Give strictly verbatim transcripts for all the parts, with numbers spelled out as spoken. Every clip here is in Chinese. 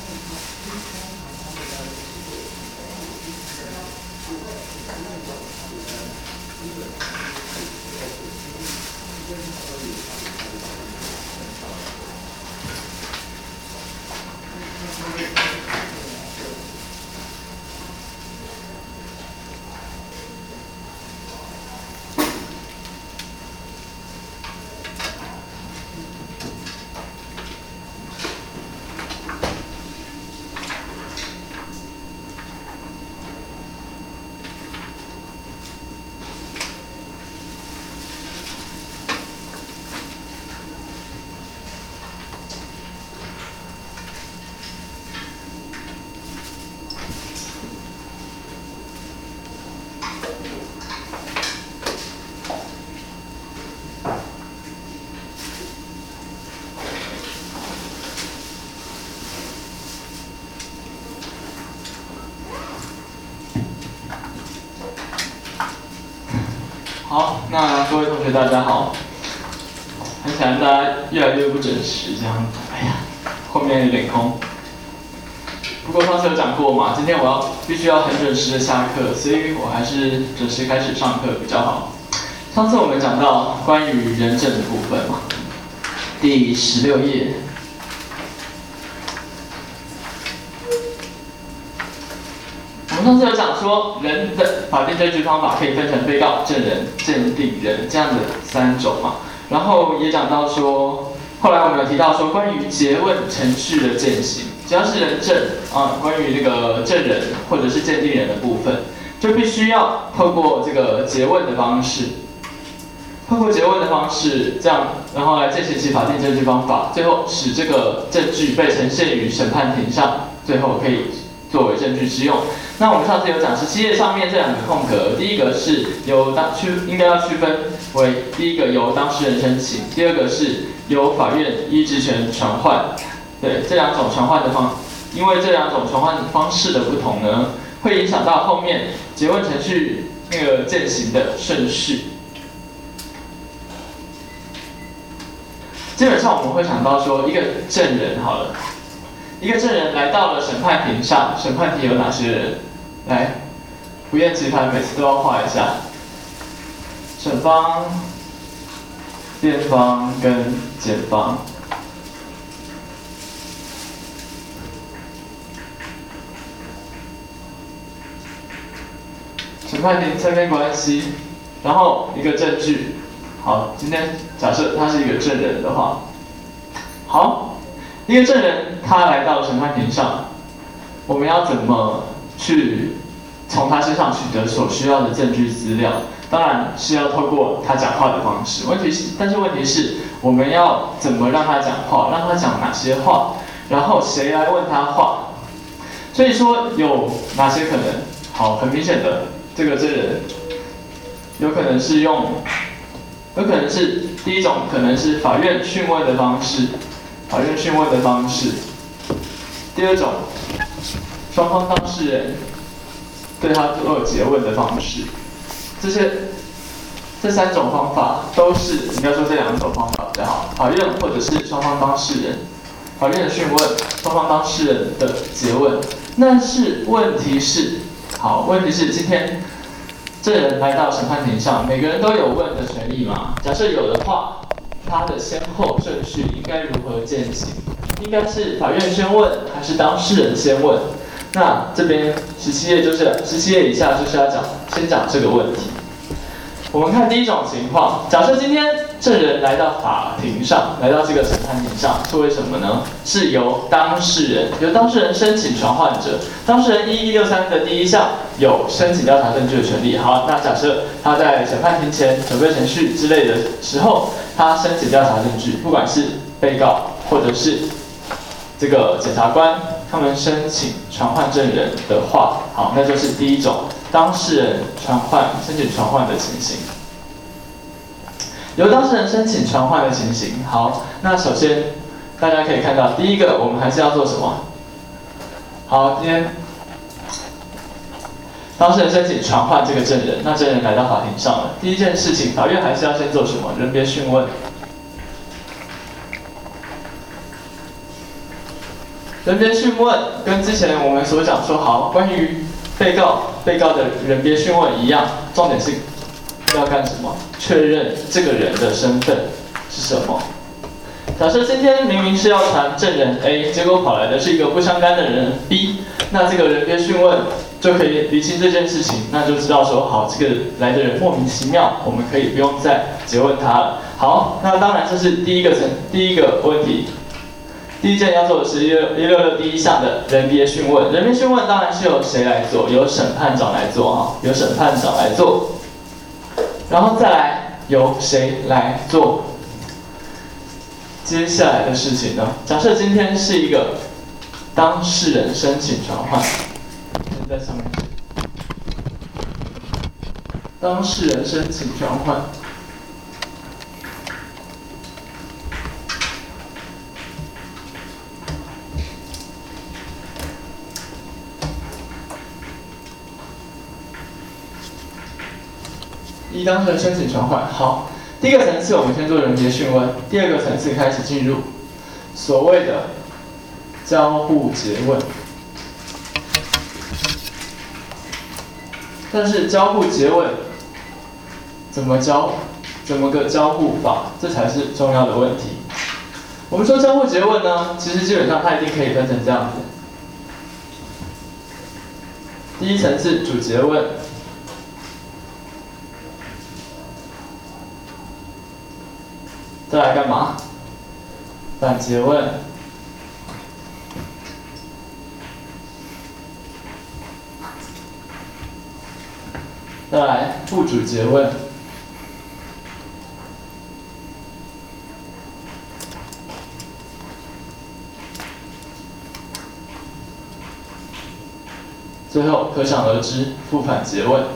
好，那各位同学大家好。看起来大家越来越不准时，这样，哎呀，后面有点空。不过上次有讲过嘛，今天我要必须要很准时的下课，所以我还是准时开始上课比较好。上次我们讲到关于人证的部分嘛，第十六页。我们上次有讲说，人的法定证据方法可以分成被告、证人、鉴定人这样的三种嘛。然后也讲到说，后来我们有提到说，关于诘问程序的践行，只要是人证啊，关于这个证人或者是鉴定人的部分，就必须要透过这个诘问的方式，透过诘问的方式，这样然后来践行其法定证据方法，最后使这个证据被呈现于审判庭上，最后可以作为证据之用。那我们上次有讲十七页上面这两个空格，第一个是由当区应该要区分为第一个由当事人申请，第二个是由法院依职权传唤。对，这两种传唤的方，因为这两种传唤方式的不同呢，会影响到后面诘问程序那个践行的顺序。基本上我们会想到说，一个证人好了，一个证人来到了审判庭上，审判庭有哪些人？来，不厌其烦，每次都要画一下。审方、辩方跟检方。审判庭这边关系，然后一个证据。好，今天假设他是一个证人的话，好，一个证人他来到审判庭上，我们要怎么去从他身上取得所需要的证据资料？当然是要透过他讲话的方式。问题是，但是问题是，我们要怎么让他讲话？让他讲哪些话？然后谁来问他话？所以说有哪些可能？好，很明显的，这个证人有可能是用，有可能是第一种，可能是法院讯问的方式，法院讯问的方式。第二种，双方当事人对他做诘问的方式。这些这三种方法都是，应该说这两种方法比较好。法院或者是双方当事人，法院的讯问，双方当事人的诘问。但是问题是，好，问题是今天证人来到审判庭上，每个人都有问的权利嘛？假设有的话，他的先后顺序应该如何践行？应该是法院先问，还是当事人先问？那这边十七页就是十七页以下就是要讲，先讲这个问题。我们看第一种情况，假设今天证人来到法庭上，来到这个审判庭上，是为什么呢？是由当事人，由当事人申请传唤者。当事人依一六三的第一项有申请调查证据的权利。好，那假设他在审判庭前准备程序之类的时候，他申请调查证据，不管是被告或者是这个检察官，他们申请传唤证人的话，好，那就是第一种当事人传唤申请传唤的情形。由当事人申请传唤的情形，好，那首先大家可以看到，第一个我们还是要做什么？好，今天当事人申请传唤这个证人，那证人来到法庭上了，第一件事情，法院还是要先做什么？人别讯问。 人别讯问跟之前我们所讲说好关于被告被告的人别讯问一样，重点是要干什么？确认这个人的身份是什么。假设今天明明是要传证人 A， 结果跑来的是一个不相干的人 B， 那这个人别讯问就可以厘清这件事情，那就知道说好，这个来的人莫名其妙，我们可以不用再诘问他了。好，那当然这是第一个层第一个问题。第一件要做的是一六六第一项的人别讯问，人别讯问当然是由谁来做？由审判长来做哈，由审判长来做，然后再来由谁来做？接下来的事情呢？假设今天是一个当事人申请传唤，先在上面写，当事人申请传唤。一当事人申请传唤，好，第一个层次我们先做人别讯问，第二个层次开始进入所谓的交互诘问。但是交互诘问怎么交，怎么个交互法，这才是重要的问题。我们说交互诘问呢，其实基本上它一定可以分成这样子：第一层次主诘问。再来干嘛？反诘问，再来副主诘问，最后可想而知，副反诘问。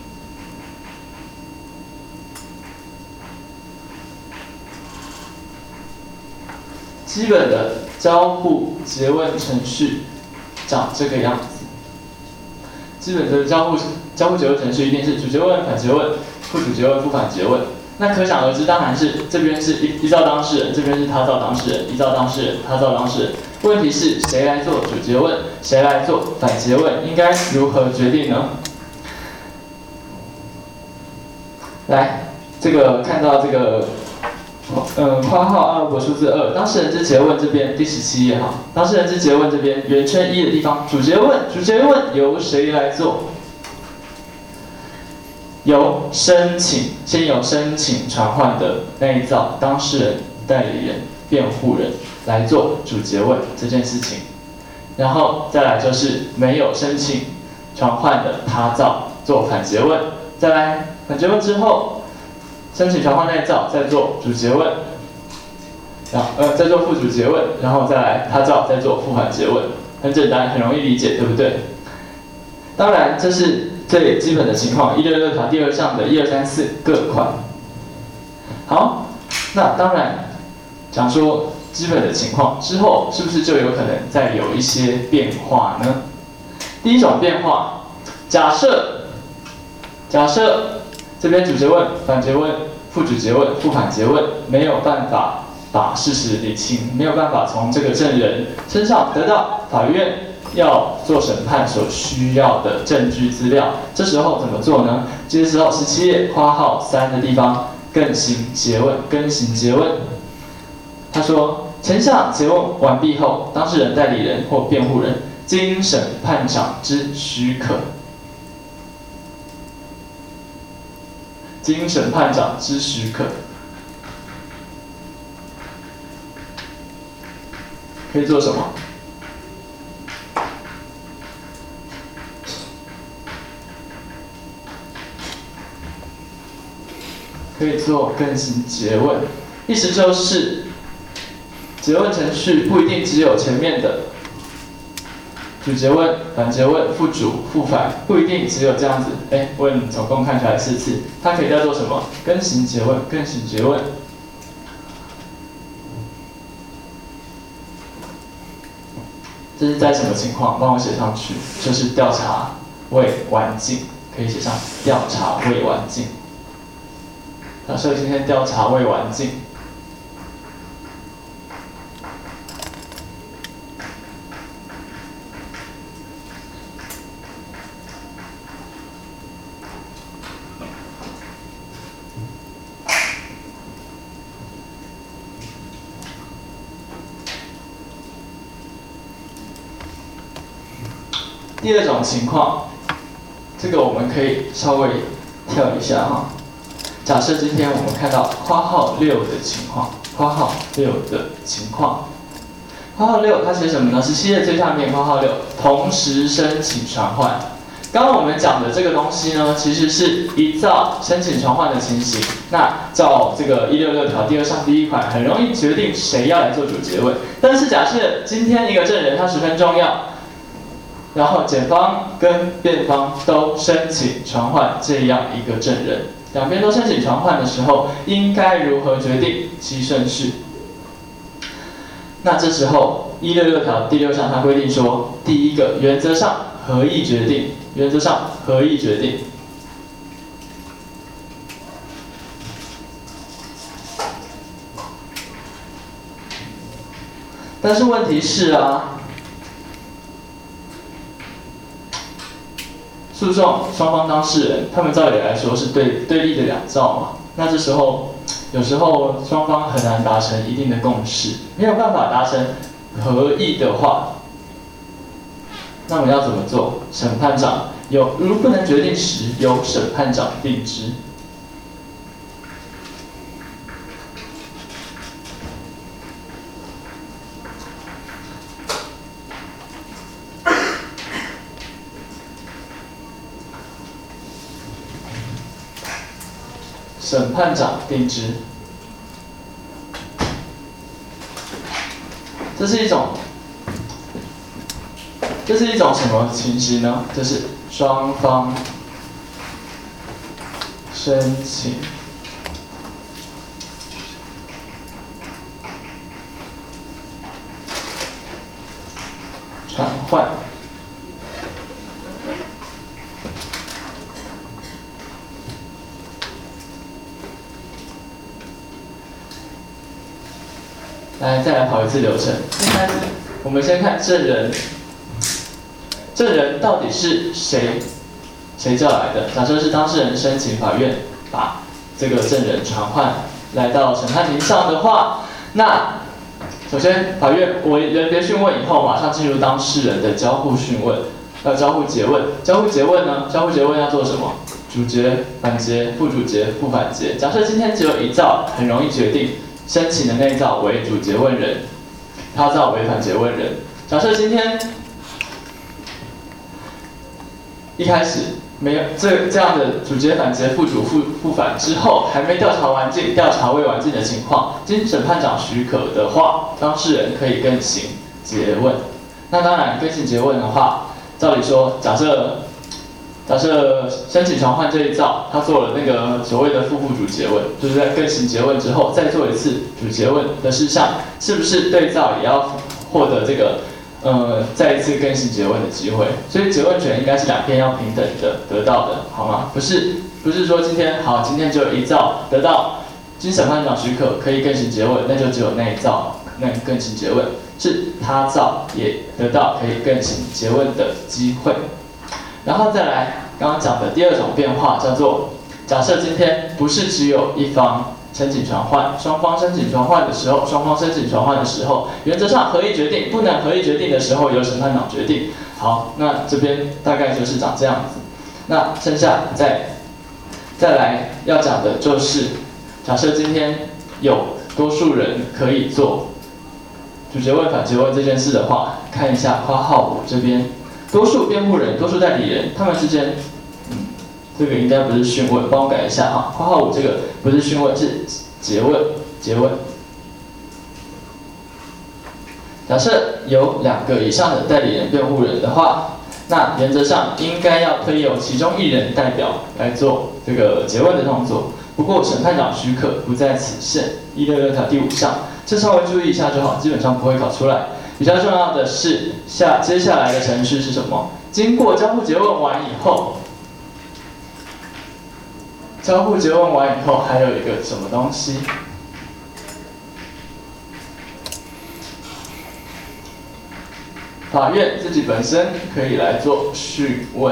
基本的交互诘问程序长这个样子。基本的交互交互诘问程序一定是主诘问、反诘问、副主诘问、副反诘问。那可想而知，当然是这边是依依照当事人，这边是他照当事人，依照当事人，他照当事人。问题是谁来做主诘问，谁来做反诘问，应该如何决定呢？来，这个看到这个。嗯，括号阿拉伯数字二，当事人之诘问这边第十七页哈，当事人之诘问这边圆圈一的地方，主诘问，主诘问由谁来做？由申请，先由申请传唤的内造当事人、代理人、辩护人来做主诘问这件事情，然后再来就是没有申请传唤的他造做反诘问，再来反诘问之后。申请传唤内造，再做主诘问，然后呃再做副主诘问，然后再来他造，再做副反诘问，很简单，很容易理解，对不对？当然，这是最基本的情况，一六六条第二项的一二三四各款。好，那当然讲说基本的情况之后，是不是就有可能再有一些变化呢？第一种变化，假设假设。这边主诘问、反诘问、副主诘问、副反诘问没有办法把事实理清，没有办法从这个证人身上得到法院要做审判所需要的证据资料。这时候怎么做呢？这时候十七页括号三的地方更行诘问，更行诘问。他说，前项诘问完毕后，当事人、代理人或辩护人经审判长之许可。经审判长之许可，可以做什么？可以做更行诘问，意思就是诘问程序不一定只有前面的主诘问、反诘问、副主、副反，不一定只有这样子。哎，问总共看起来四次，它可以再做什么？更行诘问、更行诘问。这是在什么情况？帮我写上去，就是调查未完尽，可以写上调查未完尽。假设今天调查未完尽。 第二种情况，这个我们可以稍微跳一下哈。假设今天我们看到括号六的情况，括号六的情况，括号六它写什么呢？十七页最下面括号六，同时申请传唤。刚刚我们讲的这个东西呢，其实是依照申请传唤的情形，那照这个一六六条第二项第一款，很容易决定谁要来做主诘问。但是假设今天一个证人他十分重要，然后检方跟辩方都申请传唤这样一个证人，两边都申请传唤的时候，应该如何决定其顺序？那这时候一六六条第六项它规定说，第一个原则上合议决定，原则上合议决定。但是问题是啊，诉讼双方当事人，他们照理来说是对对立的两造嘛，那这时候有时候双方很难达成一定的共识，没有办法达成合议的话，那我们要怎么做？审判长有如不能决定时，由审判长定之。审判长定之，这是一种，这是一种什么情形呢？就是双方申请传唤。来，再来跑一次流程。一开始，我们先看证人，证人到底是谁谁叫来的？假设是当事人申请法院把这个证人传唤来到审判庭上的话，那首先法院我人别讯问以后，马上进入当事人的交互讯问，要交互诘问。交互诘问呢？交互诘问要做什么？主诘、反诘、副主诘、副反诘。假设今天只有一造，很容易决定。申请的那一造为主诘问人，他造为反诘问人。假设今天一开始没有这这样的主诘、反诘、副主、副副反之后，还没调查完毕、调查未完毕的情况，经审判长许可的话，当事人可以更行诘问。那当然，更行诘问的话，照理说，假设。假设申请传唤这一造，他做了那个所谓的副副主诘问，就是在更行诘问之后，再做一次主诘问的事项，是不是对造也要获得这个呃再一次更行诘问的机会？所以诘问权应该是两边要平等的得到的，好吗？不是不是说今天好，今天只有一造得到经审判长许可可以更行诘问，那就只有那一造能更行诘问，是他造也得到可以更行诘问的机会。然后再来刚刚讲的第二种变化，叫做假设今天不是只有一方申请传唤，双方申请传唤的时候，双方申请传唤的时候，原则上合议决定，不能合议决定的时候由审判长决定。好，那这边大概就是长这样子。那剩下再再来要讲的就是，假设今天有多数人可以做主诘问、反诘问这件事的话，看一下括号五这边。多数辩护人、多数代理人，他们之间，嗯，这个应该不是讯问，帮我改一下哈。括号五这个不是讯问，是诘问，诘问。假设有两个以上的代理人、辩护人的话，那原则上应该要推由其中一人代表来做这个诘问的动作。不过审判长许可不在此限，一六六条第五项，这稍微注意一下就好，基本上不会考出来。比较重要的是下接下来的程序是什么？经过交互诘问完以后，交互诘问完以后还有一个什么东西？法院自己本身可以来做讯问。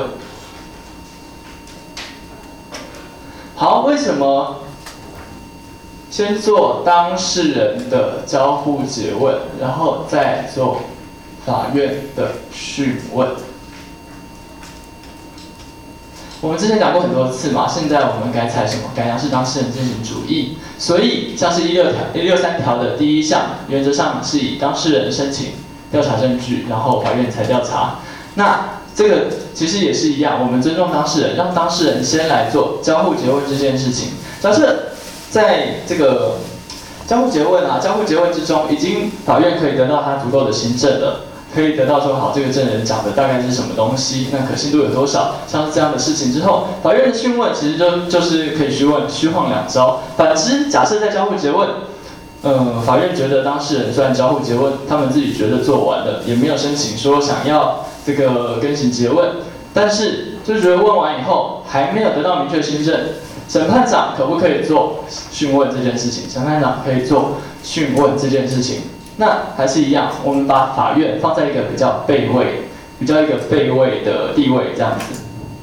好，为什么先做当事人的交互诘问，然后再做法院的讯问？ 我们之前讲过很多次嘛，现在我们改采什么？改杨氏当事人进行主义。所以像是一六条、一六三条的第一项，原则上是以当事人申请调查证据，然后法院才调查。那这个其实也是一样，我们尊重当事人，让当事人先来做交互诘问这件事情。假设在这个交互诘问啊，交互诘问之中，已经法院可以得到他足够的心证了。可以得到说好，这个证人讲的大概是什么东西，那可信度有多少？像是这样的事情之后，法院的讯问其实就就是可以虚问虚晃两招。反之，假设在交互诘问，嗯，法院觉得当事人虽然交互诘问，他们自己觉得做完了，也没有申请说想要这个更新诘问，但是就觉得问完以后还没有得到明确心证，审判长可不可以做讯问这件事情？审判长可以做讯问这件事情。那还是一样，我们把法院放在一个比较备位、比较一个备位的地位，这样子。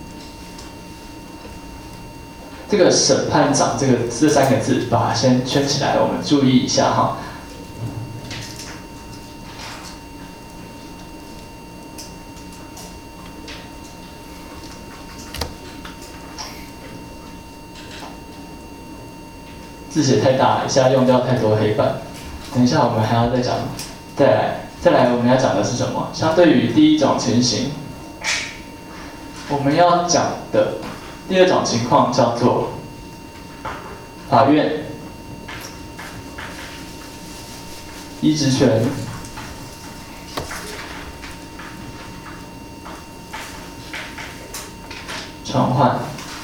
这个审判长这个这三个字，把它先圈起来，我们注意一下哈。字写太大了，一下用掉太多黑板。等一下，我们还要再讲，再来，再来，我们要讲的是什么？相对于第一种情形，我们要讲的第二种情况叫做法院依职权传唤。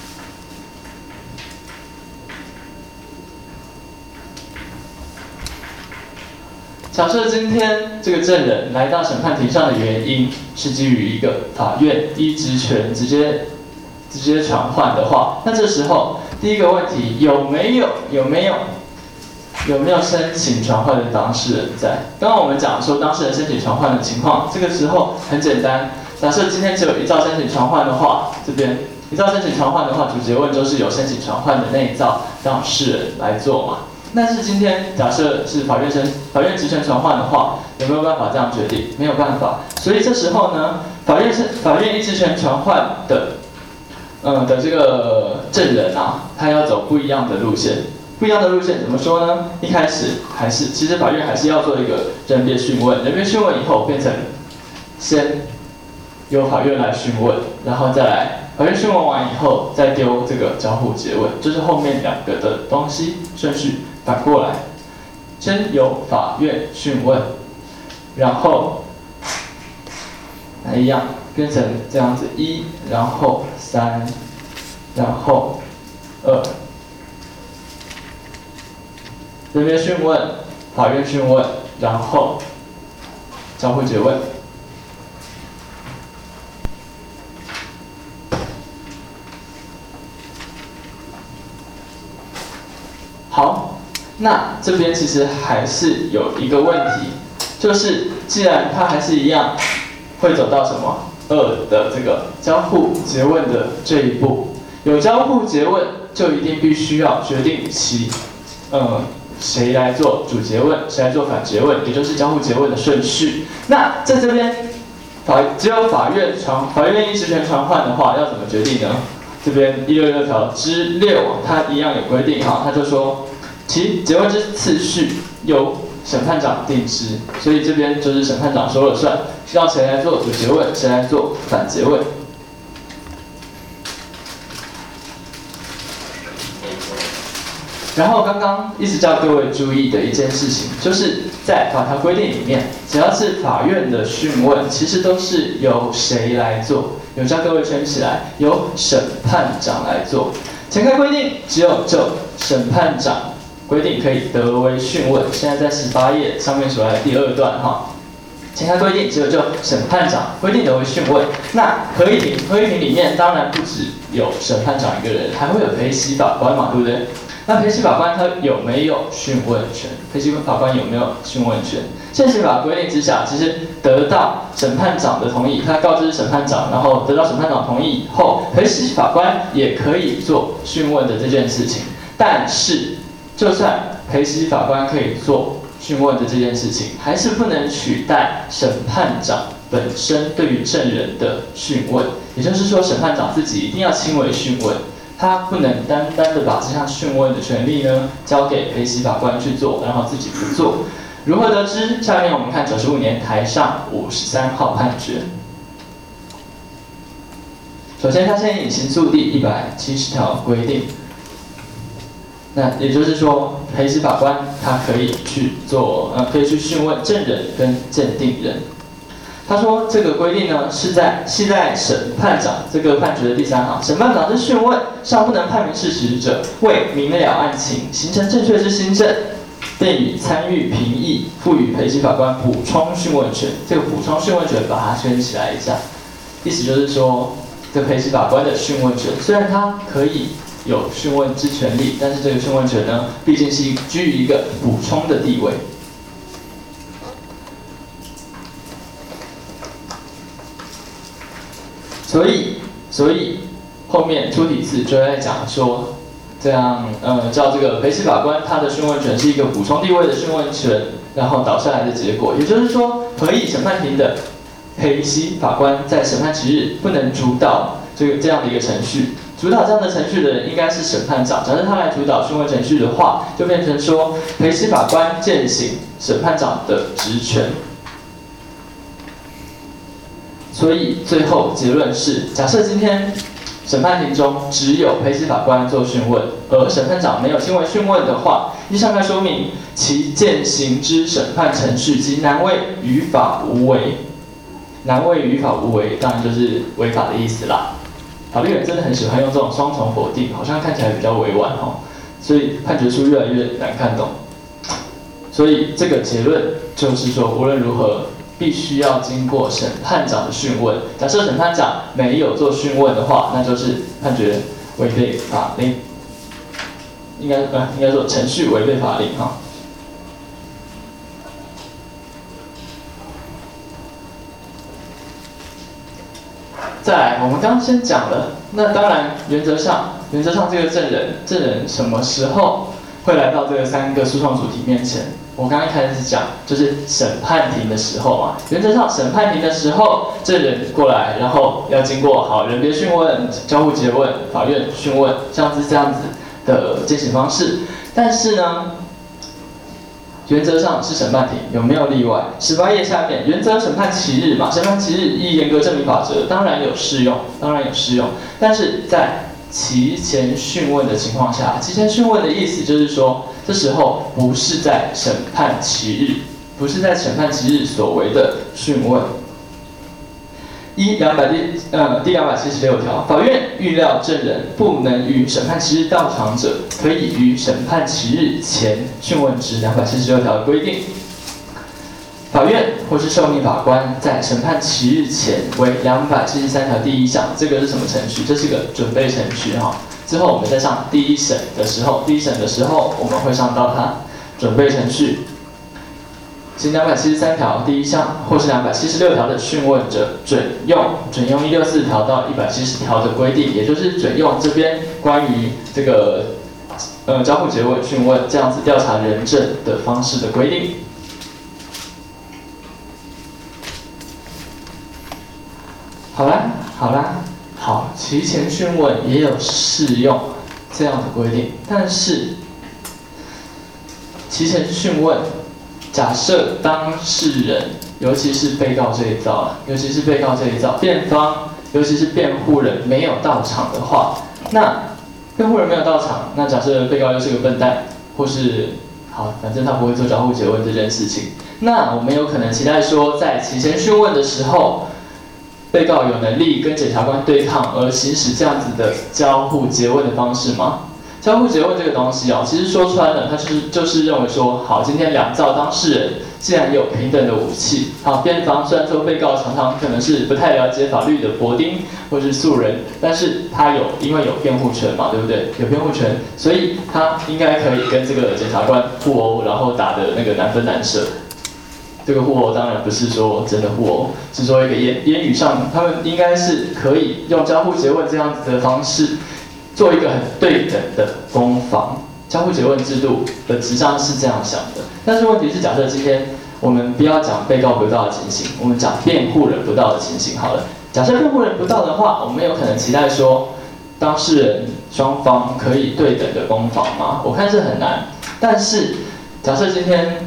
假设今天这个证人来到审判庭上的原因是基于一个法院依职权直接直接传唤的话，那这时候第一个问题有没有有没有有没有申请传唤的当事人在？刚刚我们讲说当事人申请传唤的情况，这个时候很简单，假设今天只有一造申请传唤的话，这边一造申请传唤的话，主诘问就是由申请传唤的那一造当事人来做嘛。但是今天假设是法院申法院职权传唤的话，有没有办法这样决定？没有办法。所以这时候呢，法院是法院依职权传唤的，嗯的这个证人啊，他要走不一样的路线。不一样的路线怎么说呢？一开始还是其实法院还是要做一个人别讯问，人别讯问以后变成先由法院来讯问，然后再来。法院讯问完以后，再丢这个交互诘问，就是后面两个的东西顺序反过来，先由法院讯问，然后来一样变成这样子一，然后三，然后二，人别讯问，法院讯问，然后交互诘问。好，那这边其实还是有一个问题，就是既然它还是一样，会走到什么二的这个交互诘问的这一步，有交互诘问就一定必须要决定其，呃，谁来做主诘问，谁来做反诘问，也就是交互诘问的顺序。那在这边法只有法院传法院依职权传唤的话，要怎么决定呢？这边一六六条之六，它一样有规定哈，它就说其诘问之次序由审判长定之，所以这边就是审判长说了算，要谁来做主诘问，谁来做反诘问。然后刚刚一直叫各位注意的一件事情，就是在法条规定里面，只要是法院的讯问，其实都是由谁来做？有叫各位圈起来，由审判长来做。前开规定只有就审判长规定可以得为讯问，现在在十八页上面所来的第二段哈。前开规定只有就审判长规定得为讯问，那合议庭合议庭里面当然不只有审判长一个人，还会有陪席法官嘛，对不对？那陪席法官他有没有讯问权？陪席法官有没有讯问权？现行法规定之下，其实得到审判长的同意，他告知审判长，然后得到审判长同意以后，陪席法官也可以做讯问的这件事情。但是，就算陪席法官可以做讯问的这件事情，还是不能取代审判长本身对于证人的讯问。 也就是说，审判长自己一定要亲为讯问，他不能单单的把这项讯问的权利呢交给陪席法官去做，然后自己不做。如何得知？下面我们看九十五年台上五十三号判决。首先，他先以刑诉第一百七十条规定，那也就是说，陪席法官他可以去做，呃，可以去讯问证人跟鉴定人。他说这个规定呢是在系在审判长这个判决的第三行，审判长之讯问尚不能判明事实者，为明了案情，形成正确之心证，便以参与评议赋予陪席法官补充讯问权。这个补充讯问权把它圈起来一下，意思就是说，这陪席法官的讯问权虽然他可以有讯问之权利，但是这个讯问权呢，毕竟是居于一个补充的地位。所以，所以后面出题字就在讲说，这样，呃，照这个陪席法官他的讯问权是一个补充地位的讯问权，然后导下来的结果，也就是说，合议审判庭的陪席法官在审判期日不能主导这个这样的一个程序，主导这样的程序的人应该是审判长。假设他来主导讯问程序的话，就变成说陪席法官践行审判长的职权。所以最后结论是，假设今天审判庭中只有陪席法官做讯问，而审判长没有亲为讯问的话，依上概说明，其践行之审判程序及难为于法无违。难为于法无违，当然就是违法的意思啦。法律人真的很喜欢用这种双重否定，好像看起来比较委婉哦，所以判决书越来越难看懂。所以这个结论就是说，无论如何，必须要经过审判长的讯问。假设审判长没有做讯问的话，那就是判决违背法令，应该呃应该说程序违背法令哈。再来，我们刚刚先讲了，那当然原则上，原则上这个证人，证人什么时候会来到这个三个诉讼主体面前？我刚刚一开始讲，就是审判庭的时候嘛。原则上，审判庭的时候，证人过来，然后要经过好人别讯问、交互诘问、法院讯问，像是这样子的进行方式。但是呢，原则上是审判庭，有没有例外？十八页下面，原则审判期日嘛，审判期日依严格证明法则，当然有适用，当然有适用。但是在期前讯问的情况下，期前讯问的意思就是说，这时候不是在审判期日，不是在审判期日所为的讯问。依两百第呃第两百七十六条，法院预料证人不能于审判期日到场者，可以于审判期日前讯问之。两百七十六条的规定，法院或是受命法官在审判期日前为两百七十三条第一项，这个是什么程序？这是个准备程序哈。之后我们在上第一审的时候，第一审的时候我们会上到它准备程序。经两百七十三条第一项或是两百七十六条的讯问者，准用准用一六四条到一百七十条的规定，也就是准用这边关于这个呃交互诘问讯问这样子调查人证的方式的规定。好啦，好啦，好，期前讯问也有适用这样的规定，但是期前讯问。假设当事人，尤其是被告这一遭，尤其是被告这一遭，辩方，尤其是辩护人没有到场的话，那辩护人没有到场，那假设被告又是个笨蛋，或是好，反正他不会做交互诘问这件事情，那我们有可能期待说，在期前讯问的时候，被告有能力跟检察官对抗，而行使这样子的交互诘问的方式吗？交互诘问这个东西哦，其实说穿了，它就是就是认为说，好，今天两造当事人既然有平等的武器，好，辩方虽然说被告常常可能是不太了解法律的薄丁或是素人，但是他有因为有辩护权嘛，对不对？有辩护权，所以他应该可以跟这个检察官互殴，然后打的那个难分难舍。这个互殴当然不是说真的互殴，是说一个言言语上，他们应该是可以用交互诘问这样子的方式。做一个很对等的攻防，交互诘问制度本质上是这样想的。但是问题是，假设今天我们不要讲被告不到的情形，我们讲辩护人不到的情形好了。 假设辩护人不到的话，我们有可能期待说，当事人双方可以对等的攻防吗？我看是很难。但是假设今天，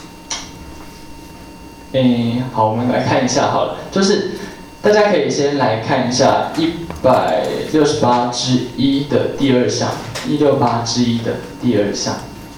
嗯，好，我们来看一下好了，就是大家可以先来看一下一百六十八之一的第二项，一六八之一的第二项。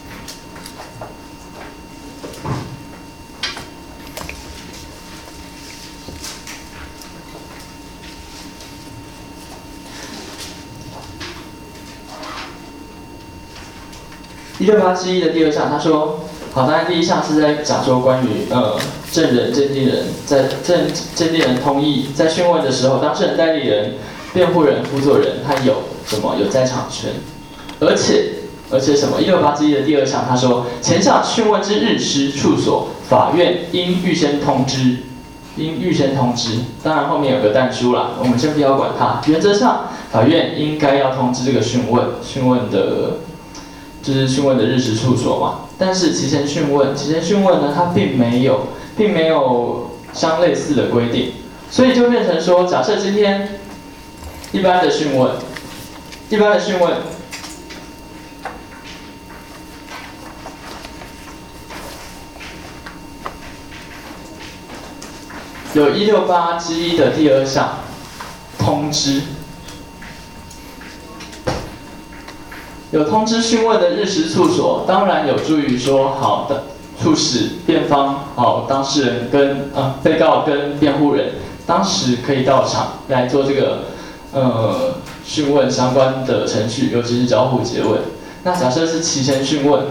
一六八之一的第二项，他说，好，当然第一项是在讲说关于呃证人、鉴定人在证鉴定人同意在讯问的时候，当事人、代理人、辩护人、辅佐人，他有什么有在场权，而且而且什么？一六八之一的第二项，他说，前项讯问之日时处所，法院应预先通知，应预先通知。当然后面有个但书啦，我们先不要管它。原则上，法院应该要通知这个讯问，讯问的。就是讯问的日时处所嘛，但是期前讯问，期前讯问呢，它并没有，并没有相类似的规定，所以就变成说，假设今天一般的讯问，一般的讯问，有一六八之一的第二项通知。有通知讯问的日时处所，当然有助于说好的促使辩方、好当事人跟呃被告跟辩护人当时可以到场来做这个呃讯问相关的程序，尤其是交互诘问。那假设是期前讯问，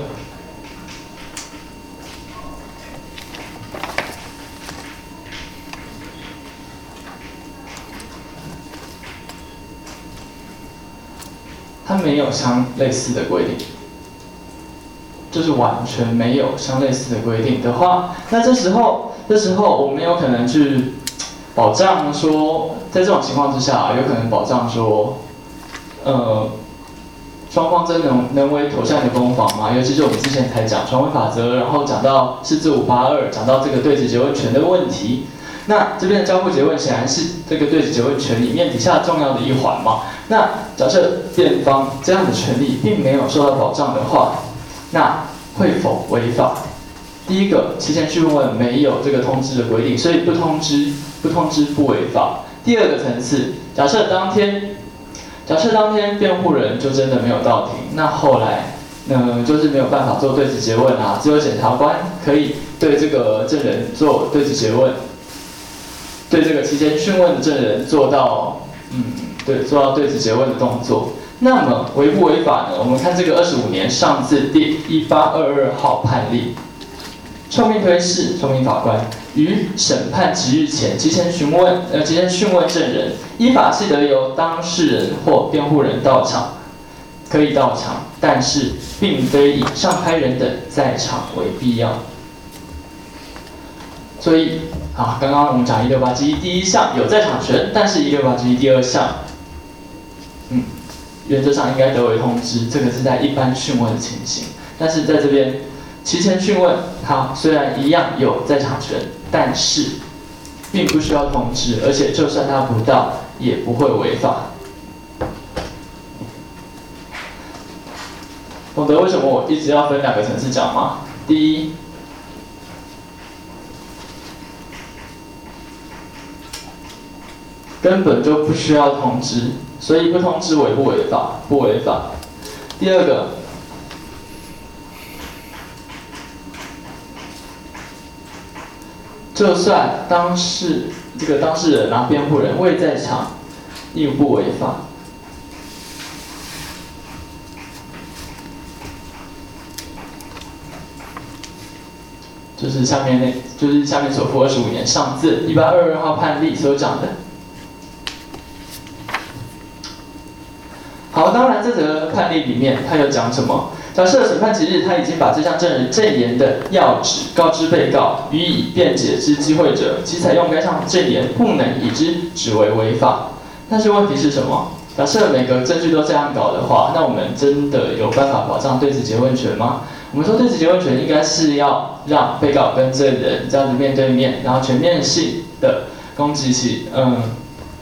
它没有相类似的规定，就是完全没有相类似的规定的话，那这时候，这时候我们有可能去保障说，在这种情况之下，有可能保障说，呃，双方真能能为妥善的攻防嘛？尤其是我们之前才讲传闻法则，然后讲到释字五八二，讲到这个对质诘问权的问题。那这边的交互诘问显然是这个对质诘问权里面底下重要的一环嘛。那假设辩方这样的权利并没有受到保障的话，那会否违法？第一个，期前讯问没有这个通知的规定，所以不通知不通知不违法。第二个层次，假设当天假设当天辩护人就真的没有到庭，那后来呃就是没有办法做对质诘问啊，只有检察官可以对这个证人做对质诘问。对这个期前讯问的证人做到，嗯，对，做到对质诘问的动作。那么违不违法呢？我们看这个二十五年上字第一八二二号判例，臭命推事，臭命法官于审判即日前，期前询问，呃，期前讯问证人，依法系得由当事人或辩护人到场，可以到场，但是并非以上拍人等在场为必要。所以，啊，刚刚我们讲一六八之一第一项有在场权，但是一六八之一第二项，嗯，原则上应该得为通知，这个是在一般讯问的情形。但是在这边，期前讯问，它虽然一样有在场权，但是并不需要通知，而且就算它不到，也不会违法。懂得为什么我一直要分两个层次讲吗？第一，根本就不需要通知，所以不通知违不违法？不违法。第二个，就算当事这个当事人啊辩护人未在场，亦不违法。就是下面那，就是下面所附二十五年上字一八二二号判例所讲的。好，当然这则判例里面，它有讲什么？假设审判即日，他已经把这项证人证言的要旨告知被告，予以辩解之机会者，其采用该项证言不能以之指为违法。但是问题是什么？假设每个证据都这样搞的话，那我们真的有办法保障对质诘问权吗？我们说对质诘问权应该是要让被告跟证人这样子面对面，然后全面性的攻击其嗯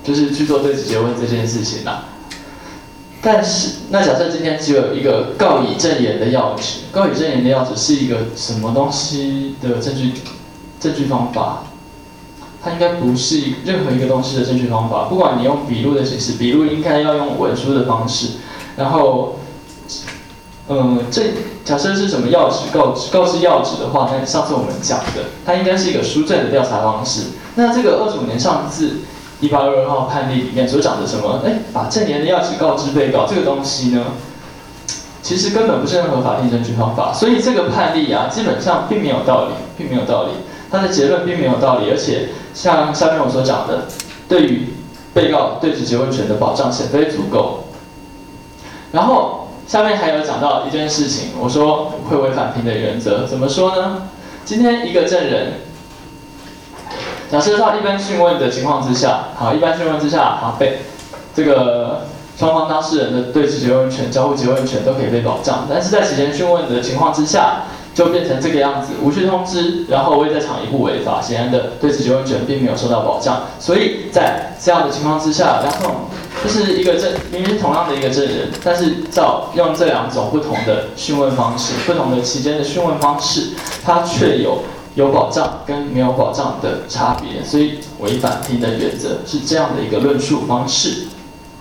就是去做对质诘问这件事情啦。但是，那假设今天只有一个告以证言的要旨，告以证言的要旨是一个什么东西的证据证据方法？它应该不是任何一个东西的证据方法，不管你用笔录的形式，笔录应该要用文书的方式，然后，嗯，这假设是什么要旨告知告知要旨的话，那上次我们讲的，它应该是一个书证的调查方式。那这个二十五年上次一八二二号判例里面所讲的什么？哎，把证言的要旨告知被告这个东西呢，其实根本不是任何法定证据方法，所以这个判例啊，基本上并没有道理，并没有道理。它的结论并没有道理，而且像下面我所讲的，对于被告对质诘问权的保障显非足够。然后下面还有讲到一件事情，我说会违反平等原则，怎么说呢？今天一个证人，假设到一般讯问的情况之下，好，一般讯问之下，好被这个双方当事人的对质诘问权、交互诘问权都可以被保障，但是在期间讯问的情况之下，就变成这个样子，无序通知，然后未在场一步违法，显然的对质诘问权并没有受到保障。所以在这样的情况之下，然后就是一个证，明明是同样的一个证人，但是照用这两种不同的讯问方式，不同的期间的讯问方式，它却有有保障跟没有保障的差别，所以违反平等原则是这样的一个论述方式。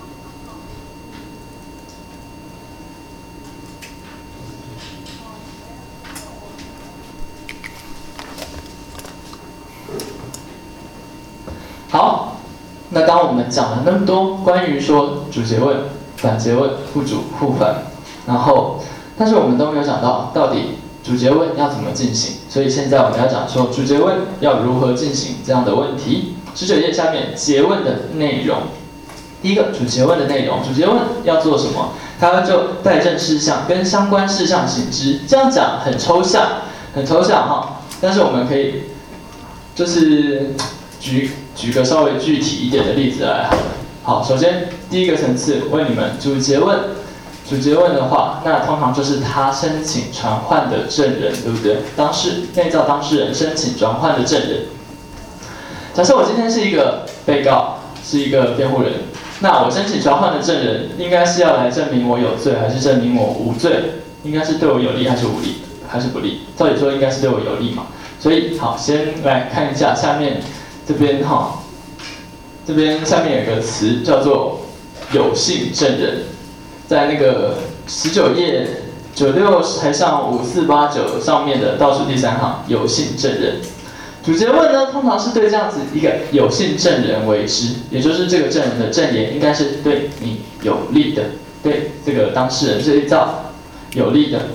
好，那当我们讲了那么多关于说主诘问、反诘问、互主互反，然后，但是我们都没有讲到到底主诘问要怎么进行，所以现在我们要讲说主诘问要如何进行这样的问题。十九页下面诘问的内容，第一个主诘问的内容，主诘问要做什么？它要就待证事项跟相关事项行之。这样讲很抽象，很抽象哈，但是我们可以就是举举个稍微具体一点的例子来好了。好，首先第一个层次问你们主诘问，主诘问的话，那通常就是他申请传唤的证人，对不对？当事内造当事人申请传唤的证人。假设我今天是一个被告，是一个辩护人，那我申请传唤的证人应该是要来证明我有罪，还是证明我无罪？应该是对我有利还是无利，还是不利？照理说应该是对我有利嘛。所以好，先来看一下下面这边哈，这边下面有个词叫做有信证人，在那个十九页九六台上五四八九上面的倒数第三行，有信证人。主诘问呢，通常是对这样子一个有信证人为之，也就是这个证人的证言应该是对你有利的，对这个当事人这一造有利的。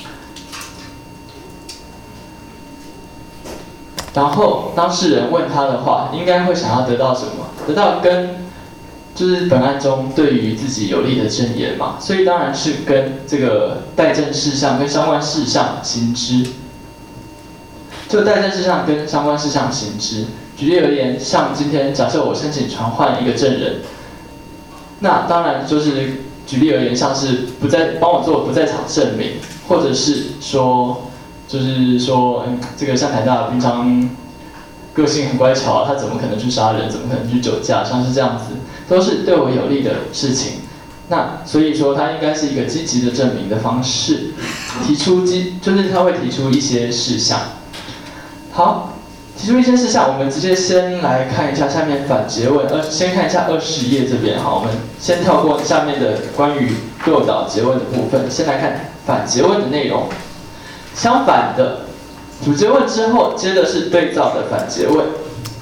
然后当事人问他的话，应该会想要得到什么？得到跟就是本案中对于自己有利的证言嘛，所以当然是跟这个待证事项跟相关事项行之。就待证事项跟相关事项行之。举例而言，像今天假设我申请传唤一个证人，那当然就是举例而言，像是不在帮我做不在场证明，或者是说就是说，嗯，这个像台大平常个性很乖巧啊，他怎么可能去杀人？怎么可能去酒驾？像是这样子，都是对我有利的事情。那所以说，它应该是一个积极的证明的方式，提出积就是他会提出一些事项。好，提出一些事项，我们直接先来看一下下面反诘问，呃，先看一下二十页这边，好，我们先跳过下面的关于诱导诘问的部分，先来看反诘问的内容。相反的，主诘问之后，接的是对照的反诘问。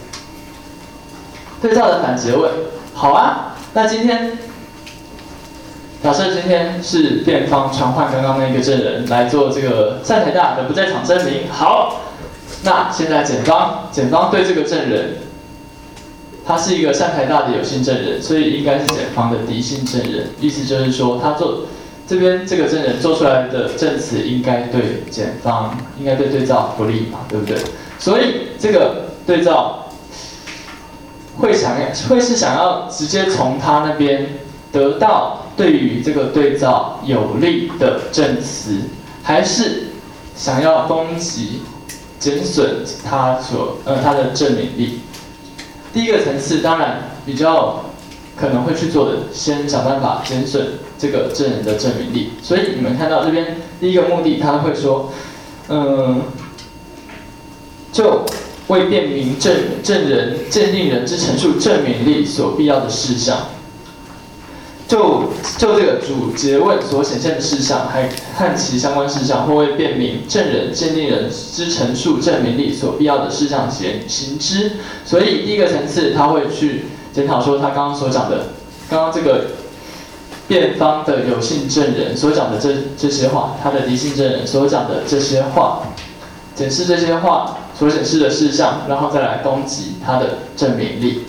对照的反诘问，好啊，那今天假设今天是辩方传唤刚刚那个证人来做这个在台大的不在场证明，好。那现在检方，检方对这个证人，他是一个上台大的有信证人，所以应该是检方的敌信证人。意思就是说，他做这边这个证人做出来的证词应该对检方，应该对对照不利嘛，对不对？所以这个对照会想要，会是想要直接从他那边得到对于这个对照有利的证词，还是想要攻击？减损他所呃他的证明力。第一个层次，当然比较可能会去做的，先想办法减损这个证人的证明力。所以你们看到这边第一个目的，他会说，嗯，就为辨明证证人、鉴定人之陈述证明力所必要的事项。就就这个主诘问所显现的事项，还和其相关事项，或为辨明证人、鉴定人之陈述证明力所必要的事项行行之。所以第一个层次，他会去检讨说他刚刚所讲的，刚刚这个辩方的有性证人所讲的这这些话，他的敌性证人所讲的这些话，检视这些话所显示的事项，然后再来攻击他的证明力。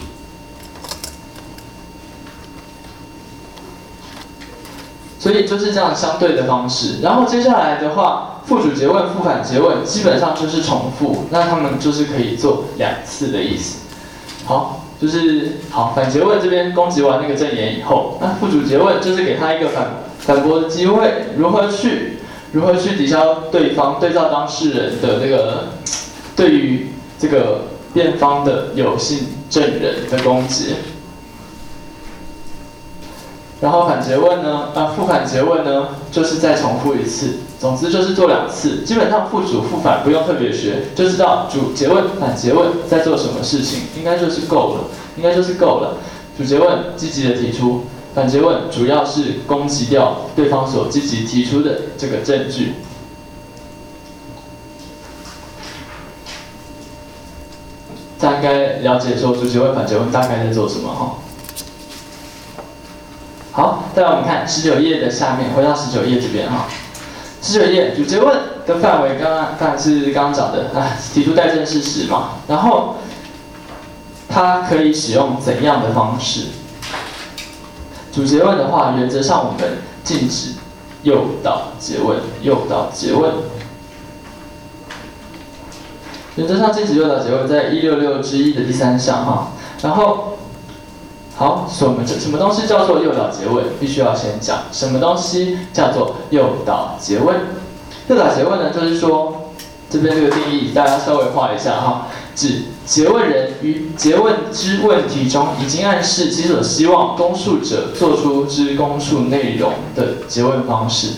所以就是这样相对的方式。然后接下来的话，副主诘问、副反诘问基本上就是重复，那他们就是可以做两次的意思。好，就是好反诘问这边攻击完那个证言以后，那副主诘问就是给他一个反反驳的机会，如何去如何去抵消对方对照当事人的这个对于这个辩方的有性证人的攻击。然后反诘问呢，呃，副反诘问呢，就是再重复一次。总之就是做两次，基本上副主副反不用特别学，就知道主诘问、反诘问在做什么事情，应该就是够了，应该就是够了。主诘问积极的提出，反诘问主要是攻击掉对方所积极提出的这个证据。大家应该了解说主诘问、反诘问大概在做什么哈。好，再来我们看十九页的下面，回到十九页这边哈。十九页主诘问的范围，刚刚当然是刚刚讲的啊，提出待证事实嘛。然后，它可以使用怎样的方式？主诘问的话，原则上我们禁止诱导诘问，诱导诘问。原则上禁止诱导诘问，在一六六之一的第三项哈。然后。好，什么什么东西叫做诱导诘问？必须要先讲什么东西叫做诱导诘问。诱导诘问呢，就是说这边这个定义，大家稍微画一下哈，指诘问人于诘问之问题中，已经暗示其所希望公诉者做出之公诉内容的诘问方式。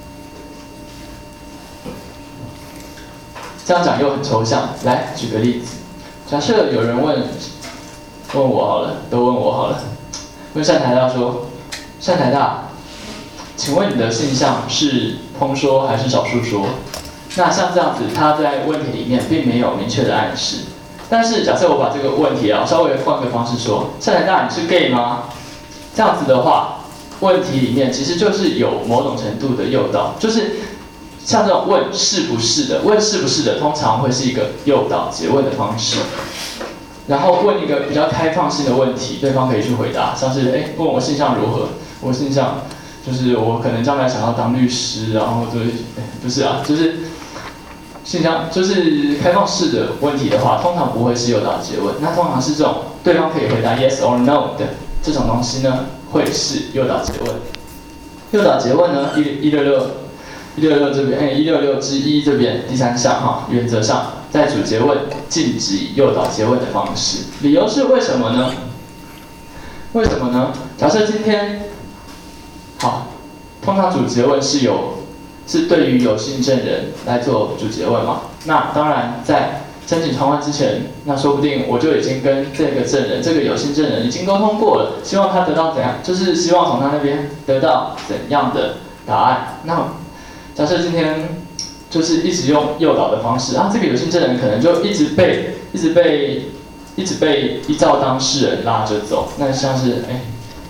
这样讲又很抽象，来举个例子，假设有人问。问我好了，都问我好了。问单台大说：“单台大，请问你的性向是通说还是少数说？”那像这样子，他在问题里面并没有明确的暗示。但是假设我把这个问题啊稍微换个方式说：“单台大，你是 gay 吗？”这样子的话，问题里面其实就是有某种程度的诱导，就是像这种问是不是的，问是不是的，通常会是一个诱导诘问的方式。然后问一个比较开放性的问题，对方可以去回答，像是哎问我性向如何，我性向就是我可能将来想要当律师，然后就是不是啊，就是性向就是开放式的问题的话，通常不会是诱导诘问，那通常是这种对方可以回答 yes or no 的这种东西呢，会是诱导诘问。诱导诘问呢，一一六六一六六这边，哎一六六之一这边第三项哈，原则上。在主诘问禁止以诱导诘问的方式，理由是为什么呢？为什么呢？假设今天，好，通常主诘问是有是对于有性证人来做主诘问嘛？那当然在申请传唤之前，那说不定我就已经跟这个证人，这个有性证人已经沟通过了，希望他得到怎样，就是希望从他那边得到怎样的答案。那假设今天。就是一直用诱导的方式，啊，这个有性证人可能就一直被、一直被、一直被依照当事人拉着走。那像是哎，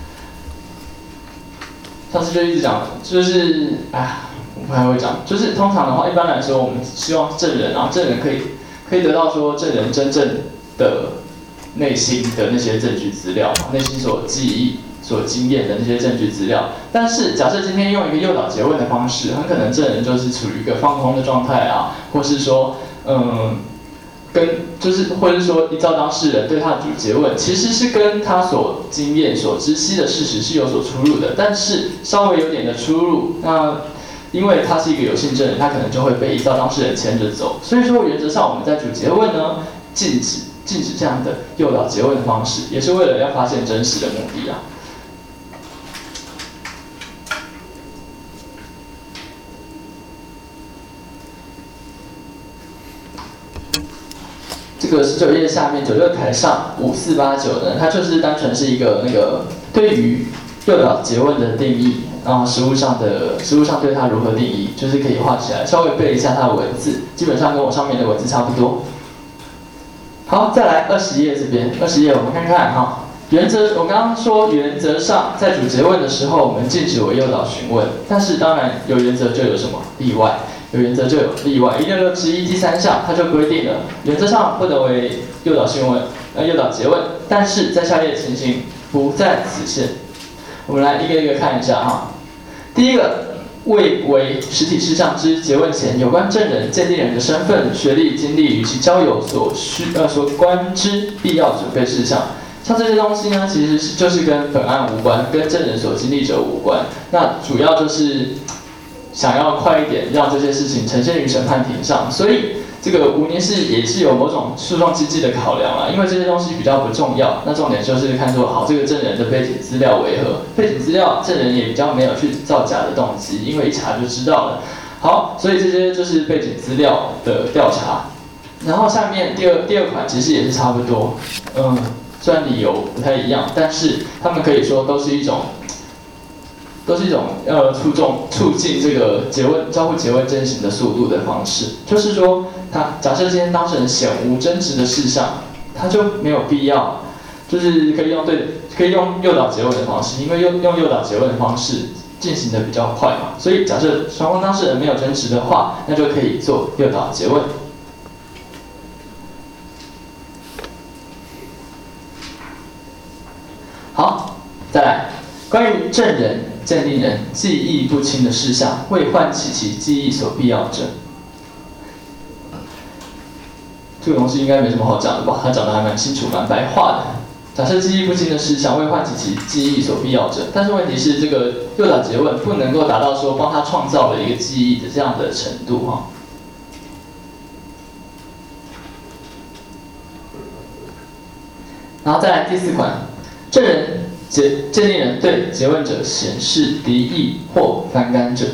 上次就一直讲，就是哎，我不太会讲，就是通常的话，一般来说，我们希望证人啊，证人可以可以得到说证人真正的内心的那些证据资料，内心所记忆。所经验的那些证据资料，但是假设今天用一个诱导诘问的方式，很可能证人就是处于一个放空的状态啊，或是说，嗯，跟就是或者是说依照当事人对他的主诘问，其实是跟他所经验、所知悉的事实是有所出入的，但是稍微有点的出入，那因为他是一个有性证人，他可能就会被依照当事人牵着走，所以说原则上我们在主诘问呢，禁止禁止这样的诱导诘问的方式，也是为了要发现真实的目的啊。这个十九页下面九六台上五四八九呢，它就是单纯是一个那个对于诱导诘问的定义，然后实物上的实物上对它如何定义，就是可以画起来，稍微背一下它的文字，基本上跟我上面的文字差不多。好，再来二十页这边，二十页我们看看哈，原则我刚刚说原则上在主诘问的时候，我们禁止为诱导询问，但是当然有原则就有什么例外。有原则就有例外，一六六之一第三项，它就规定了，原则上不得为诱导询问、呃诱导诘问，但是在下列情形不在此限。我们来一个一个看一下哈。第一个，未为实体事项之诘问前，有关证人、鉴定人的身份、学历、经历与其交友所需呃所关之必要准备事项。像这些东西呢，其实是就是跟本案无关，跟证人所经历者无关。那主要就是想要快一点让这些事情呈现于审判庭上，所以这个吴宁是也是有某种诉讼机制的考量啦，因为这些东西比较不重要，那重点就是看作好这个证人的背景资料为何，背景资料证人也比较没有去造假的动机，因为一查就知道了。好，所以这些就是背景资料的调查。然后下面第二第二款其实也是差不多，嗯，虽然理由不太一样，但是他们可以说都是一种。都是一种呃促重促进这个诘问交互诘问进行的速度的方式，就是说，他假设今天当事人显无争执的事项，他就没有必要，就是可以用对可以用诱导诘问的方式，因为用用诱导诘问的方式进行的比较快嘛，所以假设双方当事人没有争执的话，那就可以做诱导诘问。好，再来，关于证人、鉴定人记忆不清的事项，为唤起其记忆所必要者。这个东西应该没什么好讲的吧？他讲的还蛮清楚、蛮白话的。假设记忆不清的事项，为唤起其记忆所必要者，但是问题是，这个诱导诘问不能够达到说帮他创造了一个记忆的这样的程度哈。然后再来第四款，证人、鉴鉴定人对诘问者显示敌意或反感者。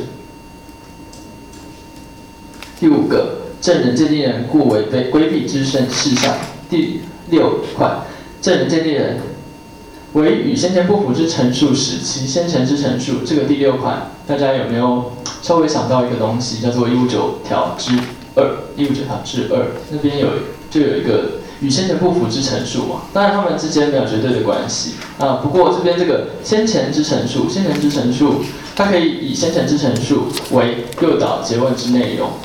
第五个，证人、鉴定人故违背规避之事项。第六款，证人、鉴定人为与先前不符之陈述时，其先前之陈述。这个第六款，大家有没有稍微想到一个东西，叫做一五九条之二？一五九条之二那边有就有一个与先前不符之陈述嘛，当然他们之间没有绝对的关系啊。不过这边这个先前之陈述，先前之陈述，它可以以先前之陈述为诱导诘问之内容。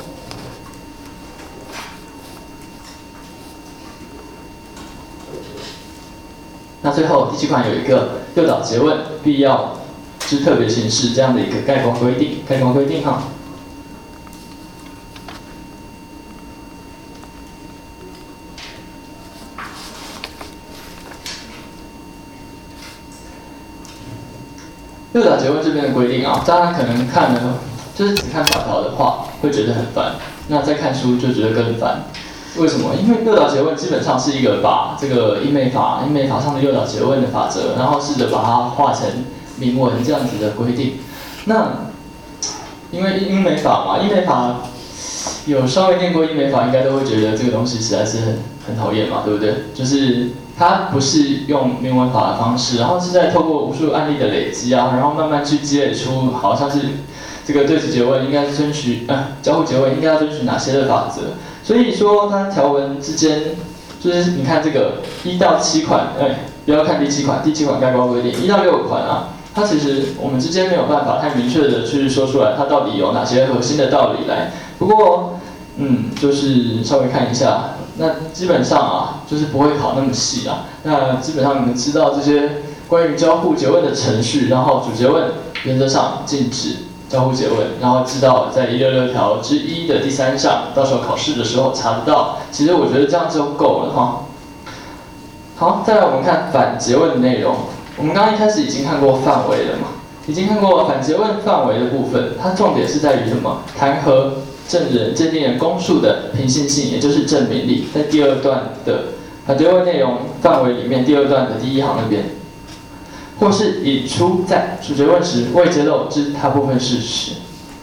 那最后第七款有一个诱导诘问必要之特别形式这样的一个概括规定，概括规定哈。诱导诘问这边的规定啊，大家可能看了，就是只看法条的话，会觉得很烦；那再看书就觉得更烦。为什么？因为诱导诘问基本上是一个把这个英美法、英美法上的诱导诘问的法则，然后试着把它画成明文这样子的规定。那因为英美法嘛，英美法有稍微念过英美法，应该都会觉得这个东西实在是很很讨厌嘛，对不对？就是它不是用明文法的方式，然后是在透过无数案例的累积啊，然后慢慢去积累出好像是这个对质诘问应该遵循呃交互诘问应该要遵循哪些的法则。所以说它条文之间，就是你看这个一到七款，哎，不要看第七款，第七款概括规定，一到六款啊，它其实我们之间没有办法太明确的去说出来，它到底有哪些核心的道理来。不过，嗯，就是稍微看一下，那基本上啊，就是不会考那么细啊。那基本上你们知道这些关于交互诘问的程序，然后主诘问原则上禁止交互诘问，然后知道在一六六条之一的第三项，到时候考试的时候查得到。其实我觉得这样就够了哈。好，再来我们看反诘问的内容。我们刚刚一开始已经看过范围了嘛，已经看过反诘问范围的部分，它重点是在于什么？弹劾证人、鉴定人供述的凭信性，也就是证明力，在第二段的反诘问内容范围里面第二段的第一行那边，或是引出在主诘问时未揭露之他部分事实。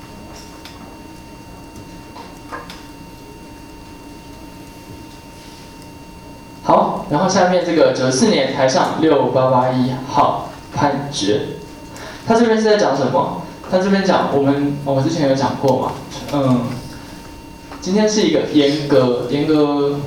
好，然后下面这个九四年台上六八八一号判决，他这边是在讲什么？他这边讲我们我之前有讲过嘛，嗯，今天是一个严格严格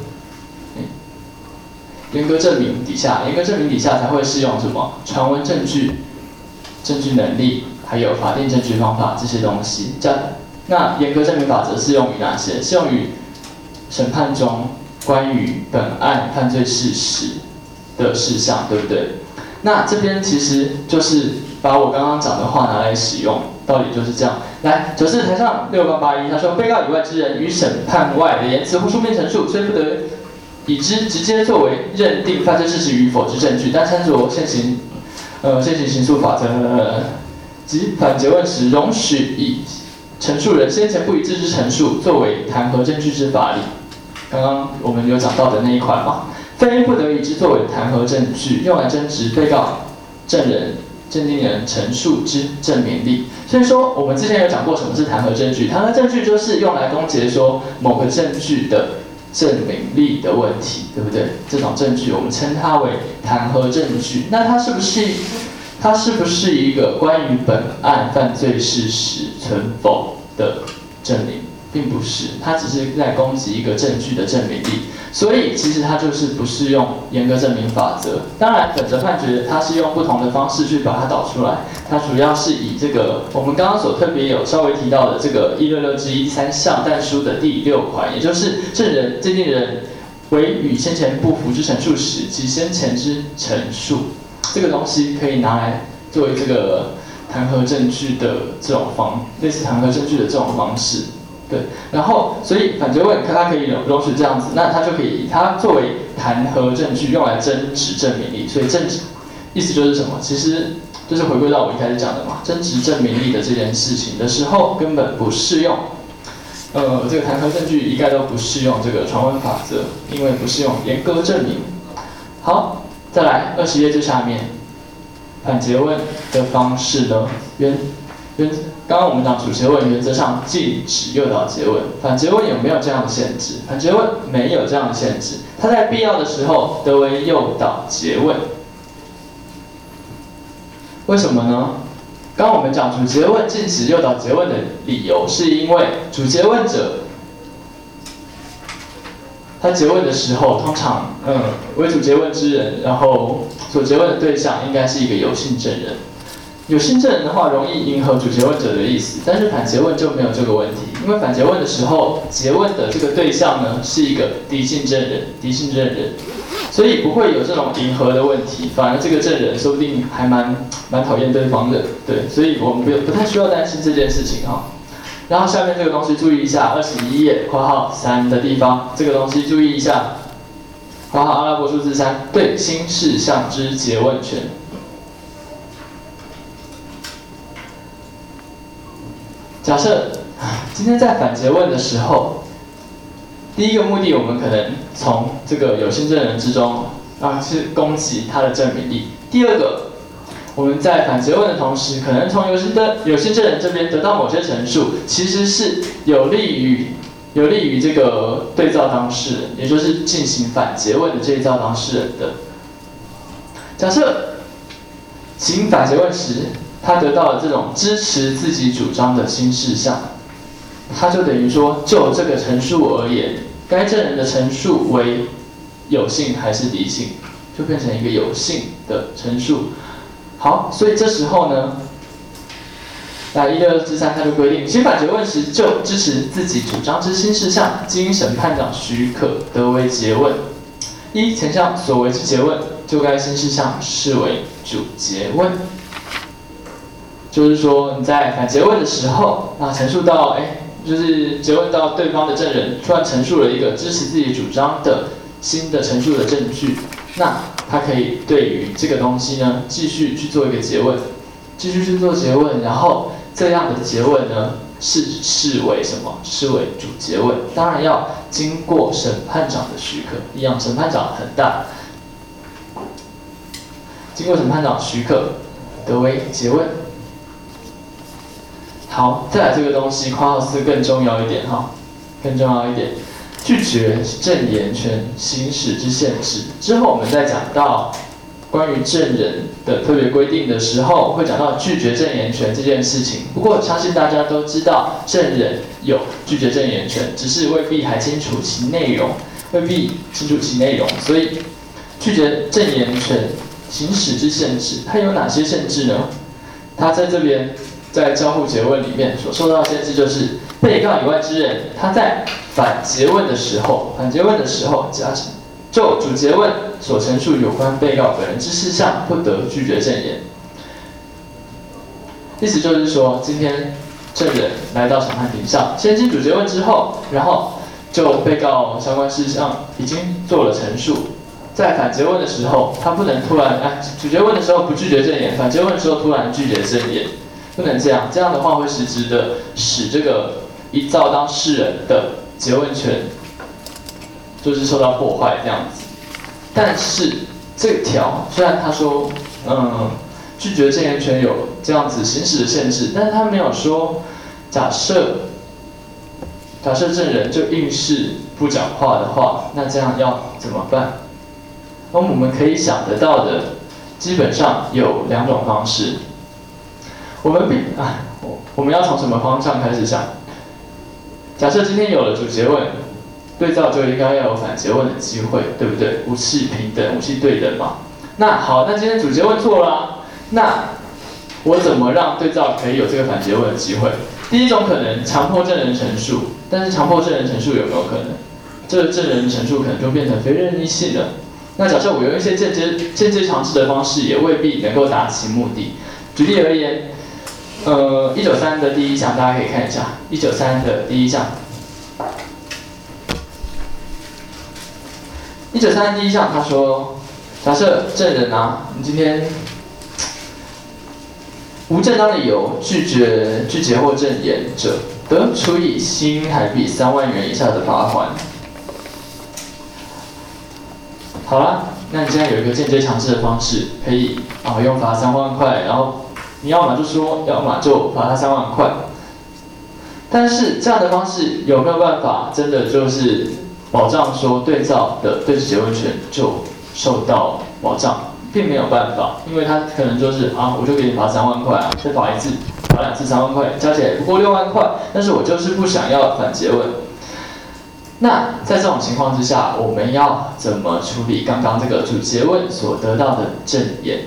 严格证明底下，严格证明底下才会适用什么传闻证据、证据能力，还有法定证据方法这些东西。这样，那严格证明法则适用于哪些？适用于审判中关于本案犯罪事实的事项，对不对？那这边其实就是把我刚刚讲的话拿来使用，道理就是这样。来，九四台上六八八一，他说，被告以外之人于审判外的言辞或书面陈述，虽不得以之直接作为认定犯罪事实与否之证据，但参照现行呃现行刑诉法则及反诘问时，容许以陈述人先前不一致之陈述作为弹劾证据之法理。刚刚我们有讲到的那一块嘛，非不得以之作为弹劾证据，用来争执被告、证人、鉴定人陈述之证明力。所以说，我们之前有讲过什么是弹劾证据，弹劾证据就是用来攻讦说某个证据的证明力的问题，对不对？这种证据我们称它为弹劾证据。那它是不是它是不是一个关于本案犯罪事实存否的证明？并不是，它只是在攻击一个证据的证明力，所以其实它就是不适用严格证明法则。当然，本则判决它是用不同的方式去把它导出来，它主要是以这个我们刚刚所特别有稍微提到的这个一六六之一三项但书的第六款，也就是证人、鉴定人为与先前不符之陈述时及先前之陈述，这个东西可以拿来作为这个弹劾证据的这种方，类似弹劾证据的这种方式。对，然后所以反诘问它可以容许这样子，那它就可以以它作为弹劾证据用来争执证明力。所以证意思就是什么？其实就是回归到我一开始讲的嘛，争执证明力的这件事情的时候根本不适用，呃，这个弹劾证据一概都不适用这个传闻法则，因为不适用严格证明。好，再来二十页最下面，反诘问的方式呢，原原。刚刚我们讲主诘问原则上禁止诱导诘问，反诘问有没有这样的限制？反诘问没有这样的限制，它在必要的时候得为诱导诘问。为什么呢？刚刚我们讲主诘问禁止诱导诘问的理由，是因为主诘问者他诘问的时候，通常嗯为主诘问之人，然后所诘问的对象应该是一个有信证人。有信证人的话，容易迎合主诘问者的意思，但是反诘问就没有这个问题，因为反诘问的时候，诘问的这个对象呢是一个敌信证人，敌信证人，所以不会有这种迎合的问题，反而这个证人说不定还蛮蛮讨厌对方的，对，所以我们不不太需要担心这件事情哈。然后下面这个东西注意一下，二十一页括号三的地方，这个东西注意一下，括号阿拉伯数字三，对新事项之诘问权。假设今天在反诘问的时候，第一个目的我们可能从这个有信证人之中啊是攻击他的证明力。第二个，我们在反诘问的同时，可能从有信的有信证人这边得到某些陈述，其实是有利于有利于这个对造当事人，也就是进行反诘问的这一造当事人的。假设行反诘问时，他得到了这种支持自己主张的新事项，他就等于说，就这个陈述而言，该证人的陈述为有信还是敌信，就变成一个有信的陈述。好，所以这时候呢，来一六之三，他就规定，行反诘问时就支持自己主张之新事项，经审判长许可，得为诘问。一前项所为之诘问，就该新事项视为主诘问。就是说你在反诘问的时候，那陈述到，哎，就是诘问到对方的证人突然陈述了一个支持自己主张的新的陈述的证据，那他可以对于这个东西呢，继续去做一个诘问，继续去做诘问，然后这样的诘问呢， 视视为什么？视为主诘问，当然要经过审判长的许可，一样审判长很大，经过审判长许可，得为诘问。好，再来这个东西，括号四更重要一点哈，更重要一点，拒绝证言权行使之限制。之后我们再讲到关于证人的特别规定的时候，会讲到拒绝证言权这件事情。不过相信大家都知道，证人有拒绝证言权，只是未必还清楚其内容，未必清楚其内容。所以拒绝证言权行使之限制，它有哪些限制呢？它在这边在交互诘问里面所受到的限制，就是被告以外之人，他在反诘问的时候，反诘问的时候，假就主诘问所陈述有关被告本人之事项，不得拒绝证言。意思就是说，今天证人来到审判庭上，先经主诘问之后，然后就被告相关事项已经做了陈述，在反诘问的时候，他不能突然哎，主诘问的时候不拒绝证言，反诘问的时候突然拒绝证言，不能这样，这样的话会实质的使这个一造当事人的诘问权就是受到破坏这样子。但是这条虽然他说，嗯，拒绝证言权有这样子行使的限制，但是他没有说，假设假设证人就硬是不讲话的话，那这样要怎么办？那我们可以想得到的，基本上有两种方式。我们必啊，我们要从什么方向开始想？假设今天有了主诘问，对照就应该要有反诘问的机会，对不对？武器平等，武器对等嘛。那好，那今天主诘问错了、啊，那我怎么让对照可以有这个反诘问的机会？第一种可能强迫证人陈述，但是强迫证人陈述有没有可能？这个证人陈述可能就变成非任意性了。那假设我用一些间接间接强制的方式，也未必能够达其目的。举例而言，呃，一九三的第一项大家可以看一下，一九三的第一项。一九三第一项，他说，假设证人啊，你今天无正当理由拒绝拒绝或证言者，得处以新台币三万元以下的罚款。好啦，那你现在有一个间接强制的方式，可以啊用罚三万块，然后你要么就说，要么就罚他三万块。但是这样的方式有没有办法真的就是保障说对照的对质诘问权就受到保障？并没有办法，因为他可能就是啊，我就给你罚三万块啊，再罚一次，罚两次三万块，加起来不过六万块，但是我就是不想要反诘问。那在这种情况之下，我们要怎么处理刚刚这个主诘问所得到的证言？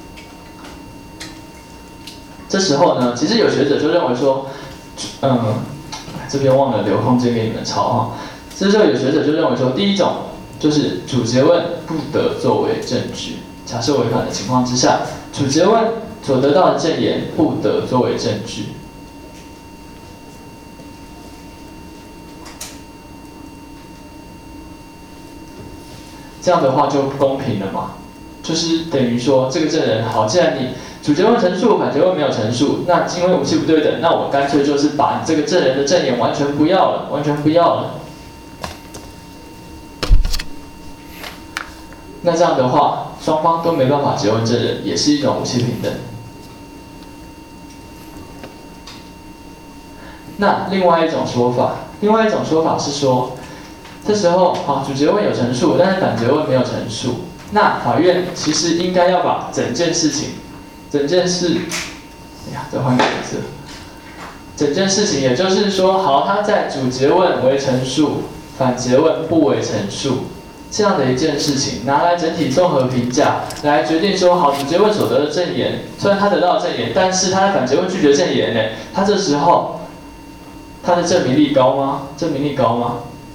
这时候呢，其实有学者就认为说，嗯，这边忘了留空间给你们抄哈。这时候有学者就认为说，第一种就是主诘问不得作为证据，假设违反的情况之下，主诘问所得到的证言不得作为证据。这样的话就不公平了嘛？就是等于说，这个证人好，既然你主诘问陈述，反诘问没有陈述，那因为武器不对等，那我干脆就是把你这个证人的证言完全不要了，完全不要了。那这样的话，双方都没办法诘问证人，也是一种武器平等。那另外一种说法，另外一种说法是说，这时候好，主诘问有陈述，但是反诘问没有陈述。那法院其实应该要把整件事情，整件事，哎呀，再换个颜色。整件事情，也就是说，好，他在主诘问为陈述，反诘问不为陈述，这样的一件事情，拿来整体综合评价，来决定说，好，主诘问所得的证言，虽然他得到了证言，但是他的反诘问拒绝证言呢，他这时候，他的证明力高吗？证明力高吗？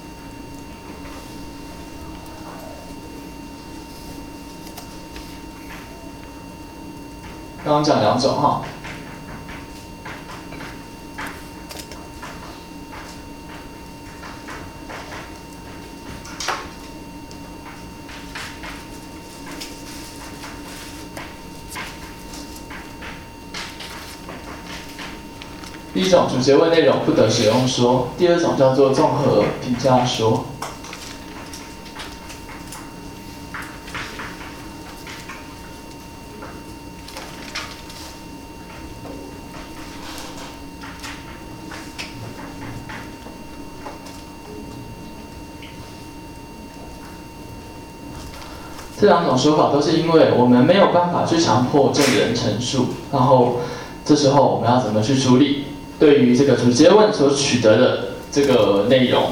刚刚讲两种哈，第第一种主结问内容不得使用说，第二种叫做综合评价说。这两种说法都是因为我们没有办法去强迫证人陈述，然后这时候我们要怎么去处理对于这个主结问所取得的这个内容？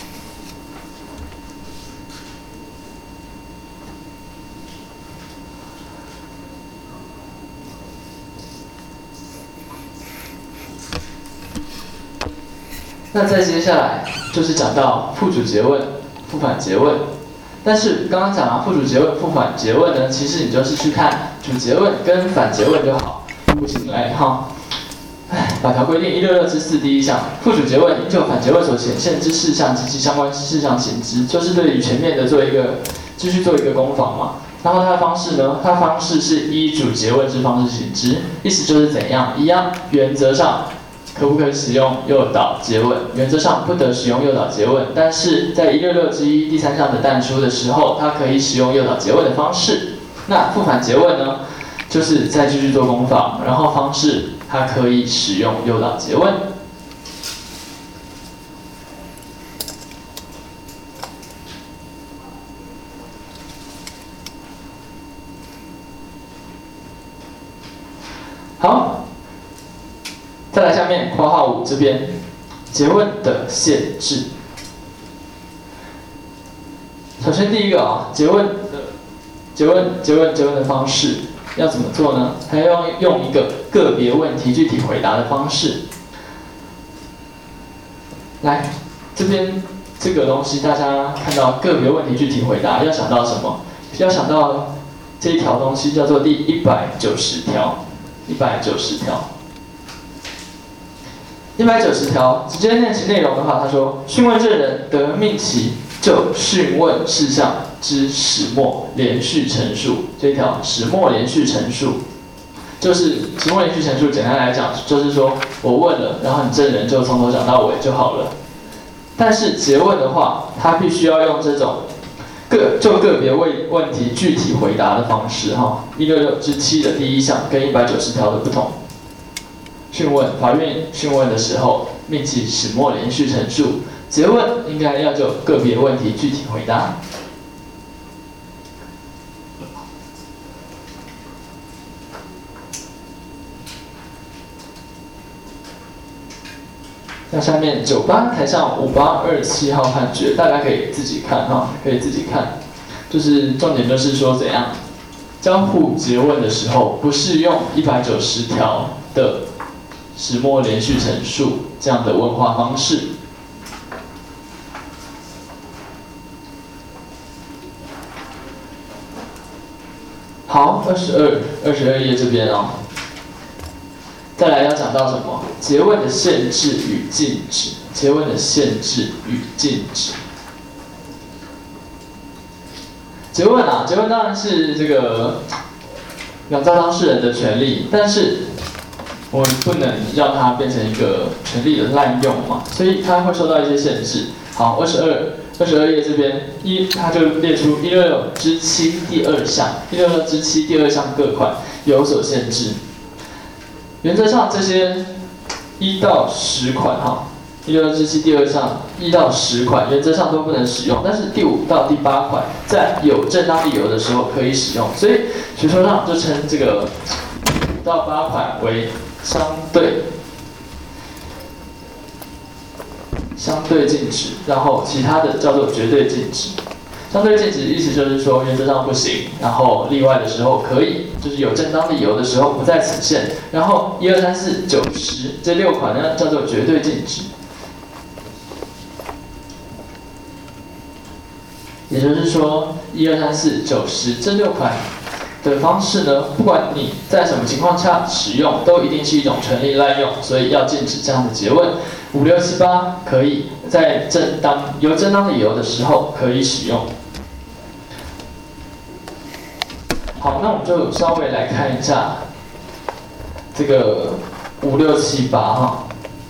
那再接下来就是讲到副主结问、副反结问。但是刚刚讲了副主结问、副反结问呢，其实你就是去看主结问跟反结问就好。不行来哈，哎，法条规定一六六之四第一项，副主结问应就反结问所显现之事项及其相关事项行之，就是对于前面的做一个继续做一个攻防嘛。然后它的方式呢，它的方式是依主结问之方式行之，意思就是怎样？一样，原则上。可不可以使用诱导结问？原则上不得使用诱导结问，但是在一六六之一第三项的但书的时候，它可以使用诱导结问的方式。那副反结问呢，就是再继续做攻防，然后方式它可以使用诱导结问。好。再来下面括号五这边，结问的限制。首先第一个啊，结问的结问结问结问的方式要怎么做呢？还要用一个个别问题具体回答的方式。来，这边这个东西大家看到个别问题具体回答，要想到什么？要想到这一条东西叫做第一百九十条，一百九十条。一百九十条直接念其内容的话，他说：讯问证人得命其就讯问事项之始末连续陈述。这一条始末连续陈述，就是始末连续陈述。简单来讲，就是说我问了，然后你证人就从头讲到尾就好了。但是结问的话，他必须要用这种个就个别问问题具体回答的方式哈。一六六之七的第一项跟一百九十条的不同。讯问，法院讯问的时候，命其始末连续陈述；结问应该要就个别问题具体回答。那下面九八台上五八二七号判决，大家可以自己看哈，可以自己看。就是重点就是说怎样，交互结问的时候，不适用一百九十条的始末连续陈述这样的问话方式。好，二十二，二十二页这边哦，再来要讲到什么？结问的限制与禁止。结问的限制与禁止。结问啊，结问当然是这个两造当事人的权利，但是我们不能让它变成一个权利的滥用嘛，所以它会受到一些限制。好，二十二，二十二页这边一，它就列出一六六之七第二项，一六六之七第二项各款有所限制。原则上这些一到十款哈，一六六之七第二项一到十款原则上都不能使用，但是第五到第八款在有正当理由的时候可以使用，所以学说上就称这个五到八款为相对相对禁止，然后其他的叫做绝对禁止。相对禁止意思就是说原则上不行，然后例外的时候可以，就是有正当理由的时候不在此限。然后一二三四九十这六款呢叫做绝对禁止。也就是说一二三四九十这六款的方式呢，不管你在什么情况下使用，都一定是一种权利滥用，所以要禁止这样的诘问。五六七八可以在正当有正当理由的时候可以使用。好，那我们就稍微来看一下这个五六七八哈。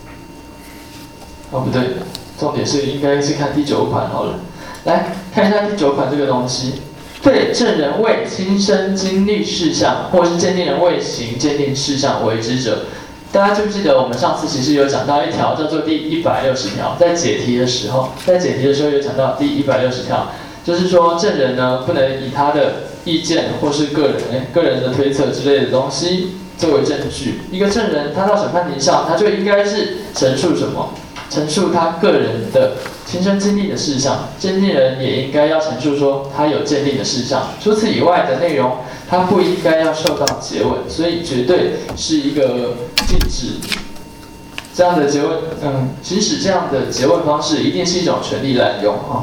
哦，不对，重点是应该是看第九款好了。来看一下第九款这个东西，对证人为亲身经历事项，或是鉴定人未行鉴定事项为之者。大家记不记得我们上次其实有讲到一条叫做第一百六十条，在解题的时候，在解题的时候有讲到第一百六十条，就是说证人呢不能以他的意见或是个人个人的推测之类的东西作为证据。一个证人他到审判庭上，他就应该是陈述什么？陈述他个人的亲身经历的事项，鉴定人也应该要陈述说他有鉴定的事项。除此以外的内容，他不应该要受到诘问，所以绝对是一个禁止这样的诘问。嗯，行使这样的诘问方式，一定是一种权力滥用啊。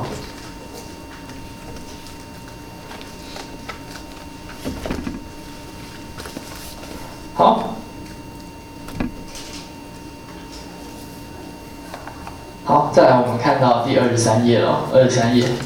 好。好，再来我们看到第二十三页了，二十三页。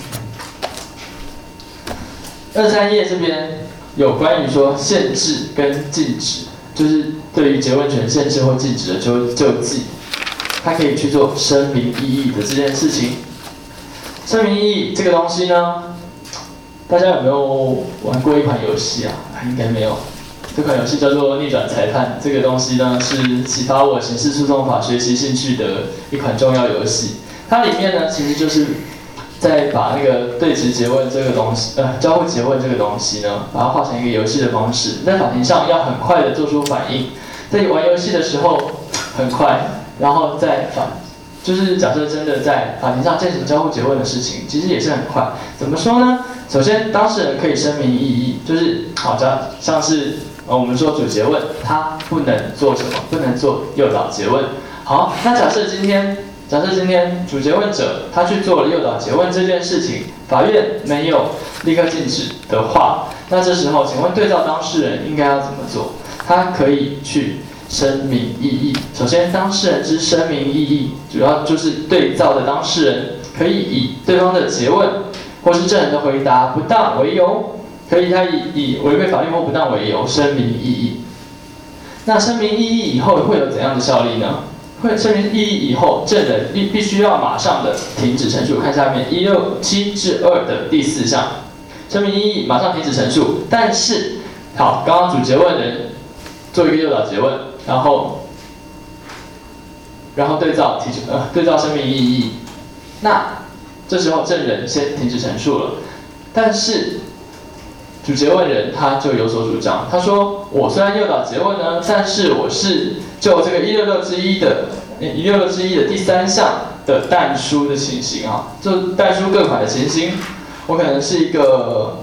二十三页这边有关于说限制跟禁止，就是对于诘问权限制或禁止的就救济，它可以去做声明异议的这件事情。声明异议这个东西呢，大家有没有玩过一款游戏啊？应该没有。这款游戏叫做逆转裁判，这个东西呢是启发我刑事诉讼法学习兴趣的一款重要游戏。它里面呢其实就是在把那个对质诘问这个东西，呃，交互诘问这个东西呢，把它画成一个游戏的方式，在法庭上要很快的做出反应，在玩游戏的时候很快，然后在法就是假设真的在法庭上进行交互诘问的事情，其实也是很快。怎么说呢？首先，当事人可以声明异议，就是好像像是。呃，我们说主诘问，他不能做什么？不能做诱导诘问。好，那假设今天，假设今天主诘问者他去做了诱导诘问这件事情，法院没有立刻禁止的话，那这时候，请问对照当事人应该要怎么做？他可以去声明异议。首先，当事人之声明异议，主要就是对照的当事人可以以对方的诘问或是证人的回答不当为由。可以，他以以违背法律或不当为由声明异议。那声明异议以后会有怎样的效力呢？会声明异议以后，证人必必须要马上的停止陈述。看下面一六七至二的第四项，声明异议马上停止陈述。但是，好，刚刚主诘问人做一个诱导诘问，然后然后对照提出呃对照声明异议，那这时候证人先停止陈述了，但是。主诘问人他就有所主张，他说：“我虽然诱导诘问呢，但是我是就这个一六六之一的一六六之一的第三项的但书的情形啊，就但书各款的情形，我可能是一个，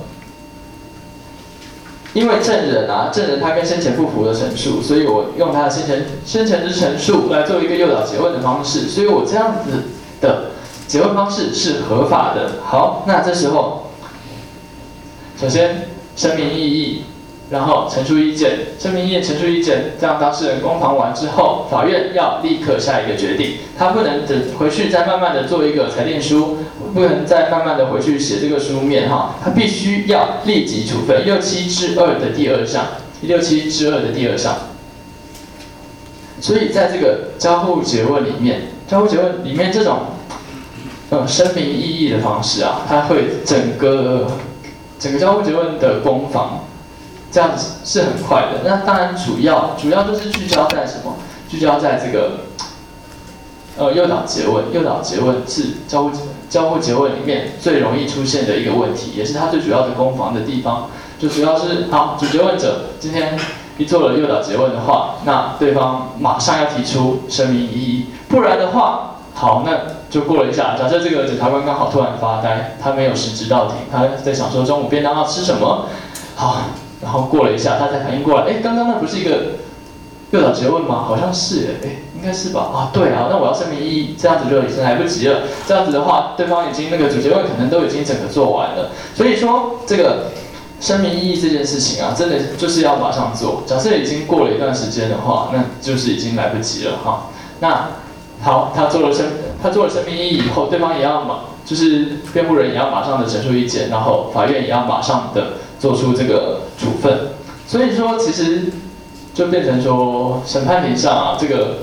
因为证人啊，证人他跟先前不符的陈述，所以我用他的先前先前之陈述来做一个诱导诘问的方式，所以我这样子的诘问方式是合法的。好，那这时候，首先。”声明异议，然后陈述意见，声明意见、陈述意见，这样当事人攻防完之后，法院要立刻下一个决定，他不能等回去再慢慢的做一个裁定书，不能再慢慢的回去写这个书面哈，他必须要立即处分。六七之二的第二项，六七之二的第二项。所以在这个交互诘问里面，交互诘问里面这种，呃，声明异议的方式啊，它会整个。整个交互诘问的攻防，这样子是很快的。那当然主要主要就是聚焦在什么？聚焦在这个，呃，诱导诘问。诱导诘问是交互交互诘问里面最容易出现的一个问题，也是它最主要的攻防的地方。就主要是好，主诘问者今天一做了诱导诘问的话，那对方马上要提出声明异议，不然的话。好，那就过了一下。假设这个检察官刚好突然发呆，他没有实质到庭，他在想说中午便当要吃什么。好，然后过了一下，他才反应过来，哎，刚刚那不是一个诱导诘问吗？好像是，哎，应该是吧？啊，对啊，那我要声明异议，这样子就已经来不及了。这样子的话，对方已经那个主诘问可能都已经整个做完了。所以说，这个声明异议这件事情啊，真的就是要马上做。假设已经过了一段时间的话，那就是已经来不及了哈。那。好，他做了声，他做了声明异议以后，对方也要马，就是辩护人也要马上的陈述意见，然后法院也要马上的做出这个处分。所以说，其实就变成说，审判庭上啊，这个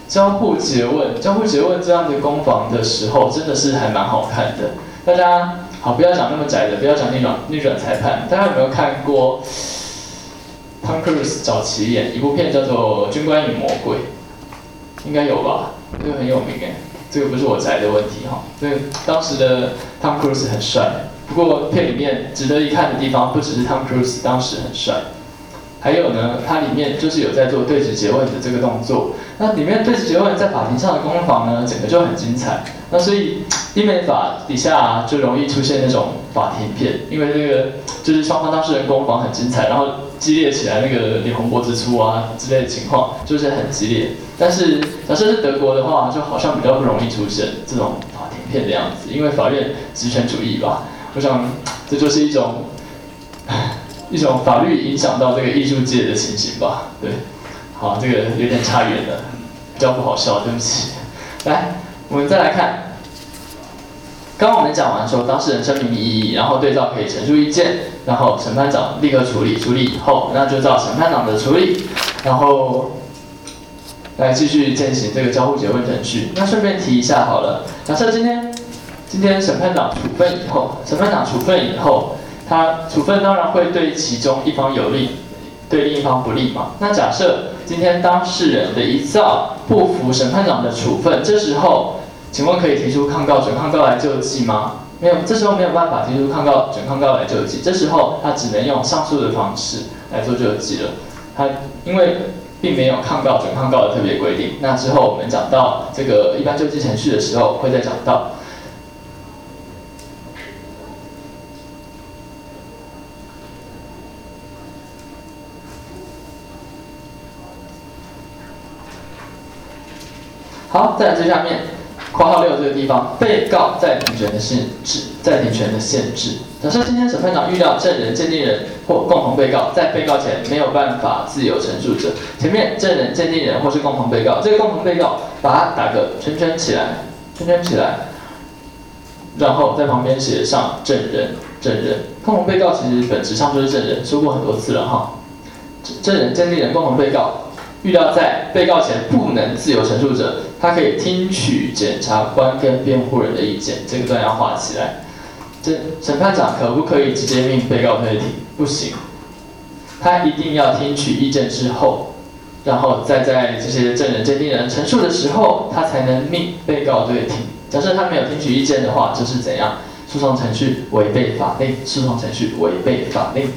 交互诘问，交互诘问这样的攻防的时候，真的是还蛮好看的。大家好，不要讲那么窄的，不要讲逆转逆转裁判。大家有没有看过 Tom Cruise 早期演一部片叫做《军官与魔鬼》？应该有吧？这个很有名哎，这个不是我宅的问题哈。这个当时的 Tom Cruise 很帅，不过片里面值得一看的地方不只是 Tom Cruise 当时很帅。还有呢，它里面就是有在做对质诘问的这个动作。那里面对质诘问在法庭上的攻防呢，整个就很精彩。那所以英美法底下、啊、就容易出现那种法庭片，因为这个就是双方当事人攻防很精彩，然后激烈起来，那个脸红脖子粗啊之类的情况，就是很激烈。但是假设是德国的话，就好像比较不容易出现这种法庭片的样子，因为法院职权主义吧。我想这就是一种。一种法律影响到这个艺术界的情形吧，对，好，这个有点差远了，比较不好笑，对不起。来，我们再来看，刚刚我们讲完说当事人声明异议，然后对照可以陈述意见，然后审判长立刻处理，处理以后，那就照审判长的处理，然后来继续进行这个交互诘问程序。那顺便提一下好了，假设今天今天审判长处分以后，审判长处分以后。他处分当然会对其中一方有利，对另一方不利嘛。那假设今天当事人的一造不服审判长的处分，这时候，请问可以提出抗告、准抗告来救济吗？没有，这时候没有办法提出抗告、准抗告来救济，这时候他只能用上诉的方式来做救济了。他因为并没有抗告、准抗告的特别规定。那之后我们讲到这个一般救济程序的时候会再讲到。好，再来最下面，括号六这个地方，被告在庭权的限制，在庭权的限制。假设今天审判长预料证人、鉴定人或共同被告在被告前没有办法自由陈述者，前面证人、鉴定人或是共同被告，这个共同被告把它打个圈圈起来，圈圈起来，然后在旁边写上证人、证人。共同被告其实本质上就是证人，说过很多次了哈。证人、鉴定人、共同被告。预料在被告前不能自由陈述者，他可以听取检察官跟辩护人的意见，这个段要画起来。这审判长可不可以直接命被告退庭？不行，他一定要听取意见之后，然后再在这些证人、鉴定人陈述的时候，他才能命被告退庭。假设他没有听取意见的话，就是怎样？诉讼程序违背法令，诉讼程序违背法令。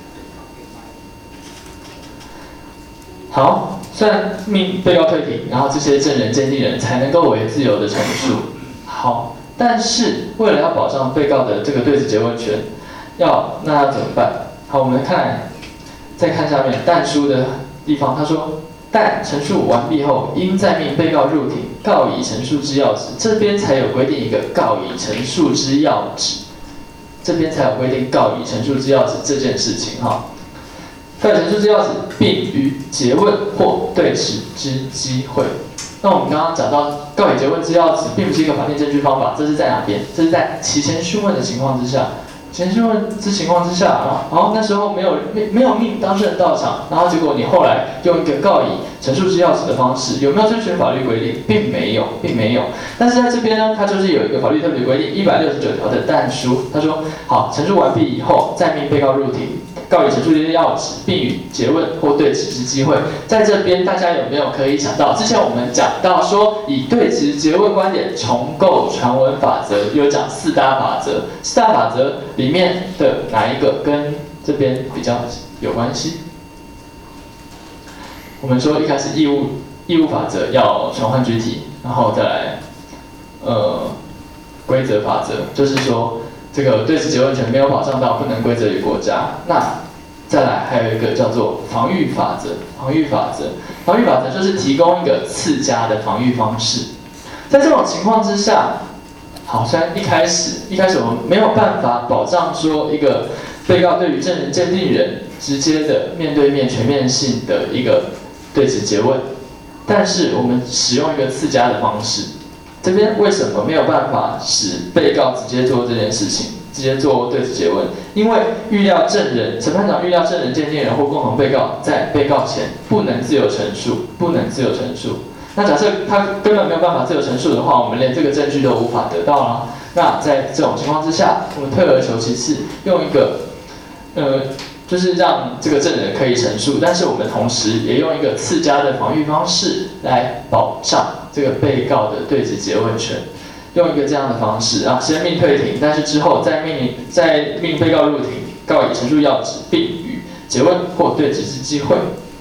好，虽然命被告退庭，然后这些证人、鉴定人才能够为自由的陈述。好，但是为了要保障被告的这个对质诘问权，要那要怎么办？好，我们看，再看下面但书的地方，他说，但陈述完毕后，应再命被告入庭，告以陈述之要旨。这边才有规定一个告以陈述之要旨，这边才有规定告以陈述之要旨这件事情哈。告以陈述之要旨，并于诘问或对质之机会。那我们刚刚讲到，告以诘问之要旨，并不是一个法定证据方法，这是在哪边？这是在期前讯问的情况之下。前讯问之情况之下，然后那时候没有没没有命当事人到场，然后结果你后来用一个告以陈述之要旨的方式，有没有遵循法律规定？并没有，并没有。但是在这边呢，它就是有一个法律特别规定，一百六十九条的但书，他说好，陈述完毕以后，再命被告入庭，告以陈述之要旨，并予诘问或对质之机会。在这边，大家有没有可以想到？之前我们讲到说，以对质诘问观点重构传闻法则，有讲四大法则，四大法则里面的哪一个跟这边比较有关系？我们说一开始义务义务法则要传唤具体，然后再来呃规则法则，就是说这个对质诘问权没有保障到，不能归责于国家。那再来还有一个叫做防御法则，防御法则，防御法则就是提供一个次佳的防御方式。在这种情况之下，好，虽然一开始一开始我们没有办法保障说一个被告对于证人、鉴定人直接的面对面、全面性的一个对质诘问，但是我们使用一个次佳的方式。这边为什么没有办法使被告直接做这件事情，直接做对质诘问？因为预料证人、审判长预料证人、鉴定人或共同被告在被告前不能自由陈述，不能自由陈述。 那假设他根本没有办法自由陈述的话，我们连这个证据都无法得到啦。那在这种情况之下，我们退而求其次，用一个呃，就是让这个证人可以陈述，但是我们同时也用一个次佳的防御方式来保障这个被告的对质诘问权。用一个这样的方式啊，先命退庭，但是之后再命再命被告入庭，告以陈述要旨，并予诘问或对质之机会。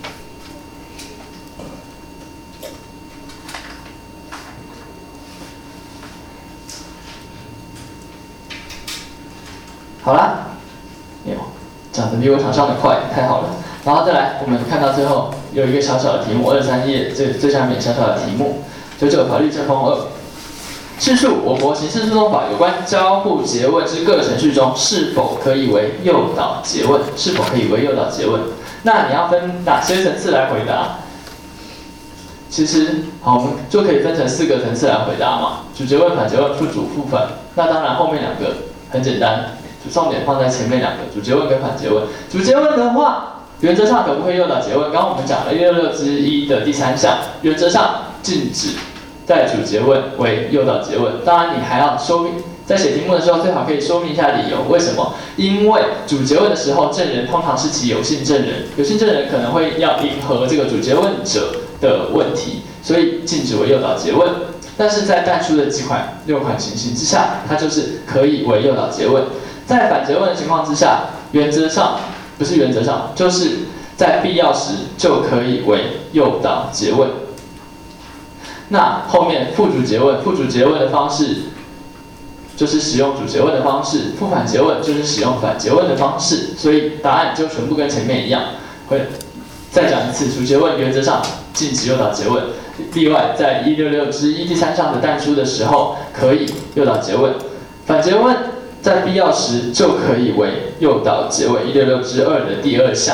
好啦，哎呦，讲得比我想象的快，太好了。然后再来，我们看到最后有一个小小的题目，二十三页最最下面小小的题目，九九法律正风二。叙述我国刑事诉讼法有关交互诘问之各程序中，是否可以为诱导诘问？是否可以为诱导诘问？那你要分哪些层次来回答？其实，好，我们就可以分成四个层次来回答嘛。主诘问、反诘问、副主、副反。那当然，后面两个很简单，重点放在前面两个，主诘问跟反诘问。主诘问的话，原则上可不可以诱导诘问？刚刚我们讲了一六六之一的第三项，原则上禁止在主诘问为诱导诘问。当然，你还要说明，在写题目的时候最好可以说明一下理由。为什么？因为主诘问的时候，证人通常是其有性证人，有性证人可能会要迎合这个主诘问者的问题，所以禁止为诱导诘问。但是在但书的几款六款情形之下，它就是可以为诱导诘问。在反诘问的情况之下，原则上不是原则上，就是在必要时就可以为诱导诘问。那后面副主诘问，副主诘问的方式就是使用主诘问的方式，副反诘问就是使用反诘问的方式，所以答案就全部跟前面一样。会再讲一次，主诘问原则上禁止诱导诘问，例外在一六六之一第三项的但书的时候可以诱导诘问，反诘问在必要时就可以为诱导诘问，一六六之二的第二项。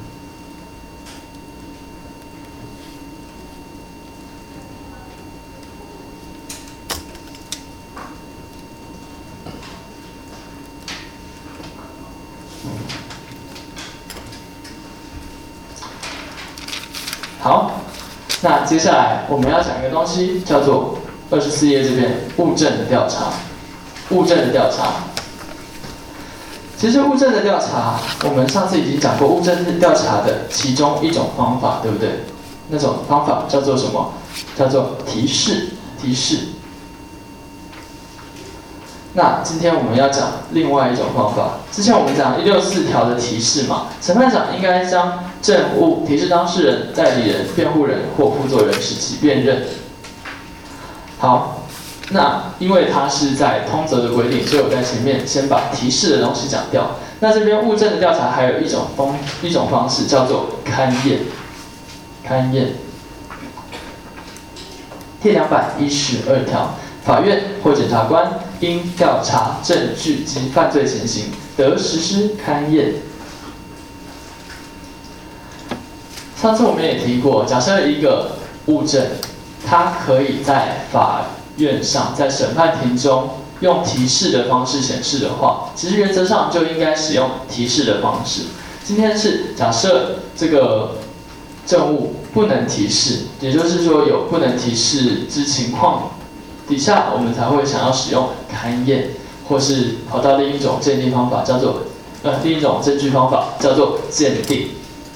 好，那接下来我们要讲一个东西，叫做二十四页这边物证的调查。物证的调查，其实物证的调查，我们上次已经讲过物证调查的其中一种方法，对不对？那种方法叫做什么？叫做提示。提示。那今天我们要讲另外一种方法。之前我们讲一六四条的提示嘛，审判长应该将证物提示当事人、代理人、辩护人或副作人，使其辨认。好，那因为它是在通则的规定，所以我在前面先把提示的东西讲掉。那这边物证的调查还有一种方一种方式叫做勘验。勘验。第两百一十二条。法院或检察官因调查证据及犯罪情形，得实施勘验。上次我们也提过，假设一个物证，它可以在法院上，在审判庭中用提示的方式显示的话，其实原则上就应该使用提示的方式。今天是假设这个证物不能提示，也就是说有不能提示之情况底下，我们才会想要使用勘验，或是跑到另一种鉴定方法，叫做呃另一种证据方法叫做鉴定。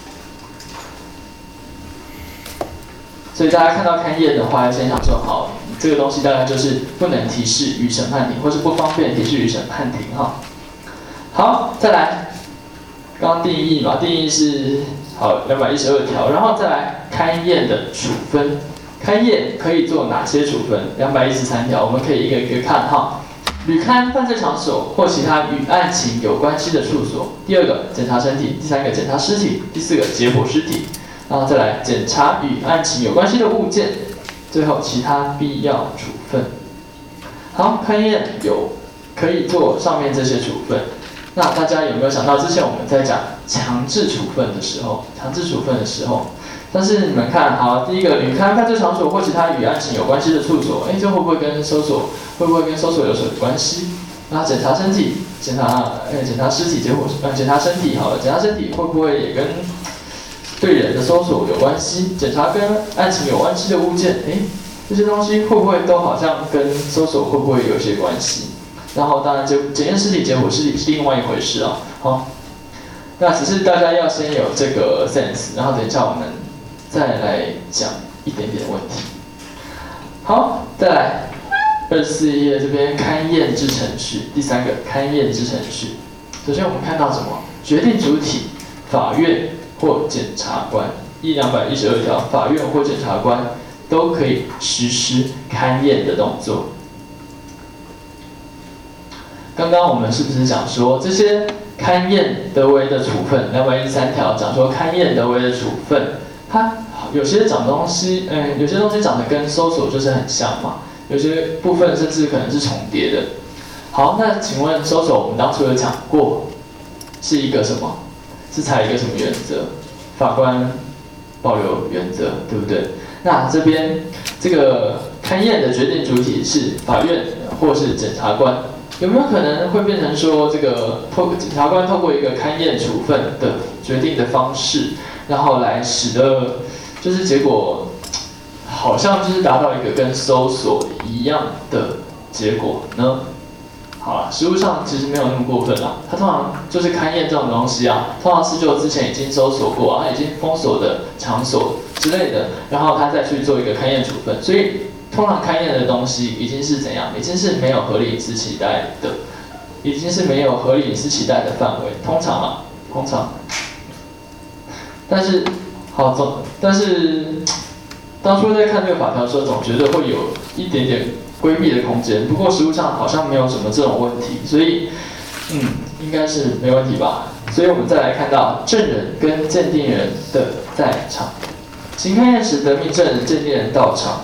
所以大家看到勘验的话，要先想说，好，这个东西大概就是不能提示于审判庭，或是不方便提示于审判庭哈。好，再来，刚刚定义嘛，定义是好两百一十二条，然后再来勘验的处分。勘验可以做哪些处分？两百一十三条，我们可以一个一个看哈。履勘犯罪场所或其他与案情有关系的处所。第二个，检查身体；第三个，检查尸体；第四个，解剖尸体。然后再来检查与案情有关系的物件。最后，其他必要处分。好，勘验有可以做上面这些处分。那大家有没有想到，之前我们在讲强制处分的时候，强制处分的时候？但是你们看，好，第一个，履勘犯罪场所或其他与案情有关系的处所，哎，这会不会跟搜索，会不会跟搜索有什么关系？那检查身体，检查，哎，检查尸体，结果，呃，检查身体好了，检查身体会不会也跟对人的搜索有关系，检查跟案情有关系的物件，哎，这些东西会不会都好像跟搜索会不会有些关系？然后当然就检验尸体、解剖尸体是另外一回事啊。好，那只是大家要先有这个 sense， 然后等一下我们再来讲一点点问题。好，再来二十四页这边勘验之程序，第三个勘验之程序。首先我们看到什么？决定主体，法院或检察官，一两百一十二条，法院或检察官都可以实施勘验的动作。刚刚我们是不是讲说这些勘验得为的处分？两百一十三条讲说勘验得为的处分，它有些长东西，嗯，有些东西长得跟搜索就是很像嘛，有些部分甚至可能是重叠的。好，那请问搜索我们当初有讲过，是一个什么？是采一个什么原则？法官保留原则，对不对？那这边这个勘验的决定主体是法院或是检察官，有没有可能会变成说这个透检察官透过一个勘验处分的决定的方式，然后来使得就是结果好像就是达到一个跟搜索一样的结果呢？好了，实务上其实没有那么过分啦。它通常就是勘验这种东西啊，通常是就之前已经搜索过啊，已经封锁的场所之类的，然后他再去做一个勘验处分。所以通常勘验的东西已经是怎样？已经是没有合理隐私期待的，已经是没有合理隐私期待的范围。通常啊，通常。但是好总，但是当初在看这个法条的时候，总觉得会有一点点规避的空间，不过实务上好像没有什么这种问题，所以，嗯，应该是没问题吧。所以我们再来看到证人跟鉴定人的在场，行勘验时得命证人、鉴定人到场，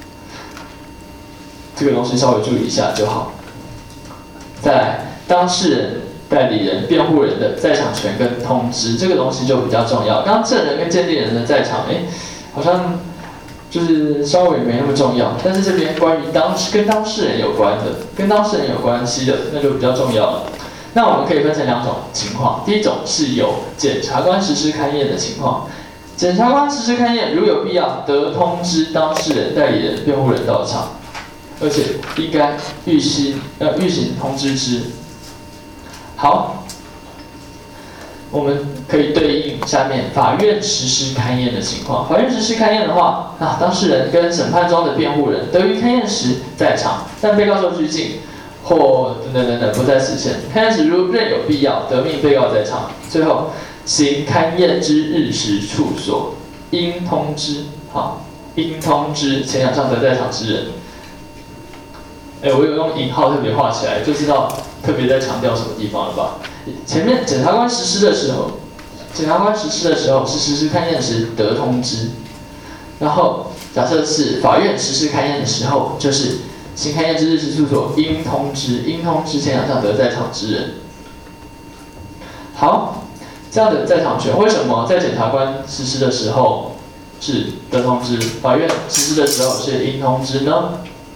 这个东西稍微注意一下就好。再来，当事人、代理人、辩护人的在场权跟通知，这个东西就比较重要。刚刚证人跟鉴定人的在场，哎，好像就是稍微没那么重要，但是这边关于当跟当事人有关的、跟当事人有关系的，那就比较重要了。那我们可以分成两种情况，第一种是由检察官实施勘验的情况，检察官实施勘验，如有必要，得通知当事人、代理人、辩护人到场，而且应该预先呃预行通知之。好。我们可以对应下面法院实施勘验的情况。法院实施勘验的话，啊，当事人跟审判中的辩护人得于勘验时在场，但被告受拘禁或等等等等不在此限。勘验时如认有必要，得命被告在场。最后，行勘验之日时处所，应通知，好，应通知前两项得在场之人。哎，我有用引号特别画起来，就知道特别在强调什么地方了吧？前面检察官实施的时候，检察官实施的时候是实施勘验时得通知，然后假设是法院实施勘验的时候，就是行勘验之日时处所应通知，应通知前两项得在场之人。好，这样的在场权为什么在检察官实施的时候是得通知，法院实施的时候是应通知呢？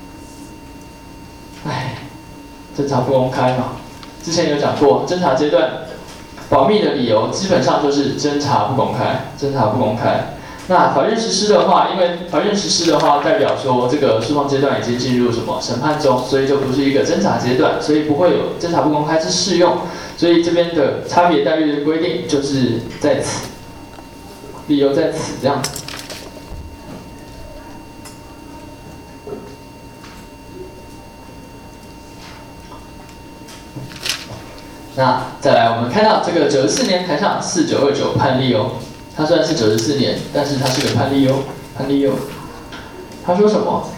哎，侦查不公开嘛。之前有讲过，侦查阶段保密的理由基本上就是侦查不公开，侦查不公开。那法院实施的话，因为法院实施的话，代表说这个诉讼阶段已经进入什么审判中，所以就不是一个侦查阶段，所以不会有侦查不公开之适用。所以这边的差别待遇的规定就是在此，理由在此这样。那再来，我们看到这个九十四年台上四九二九判例哦，它虽然是九十四年，但是它是个判例哦，判例哦。他说什么？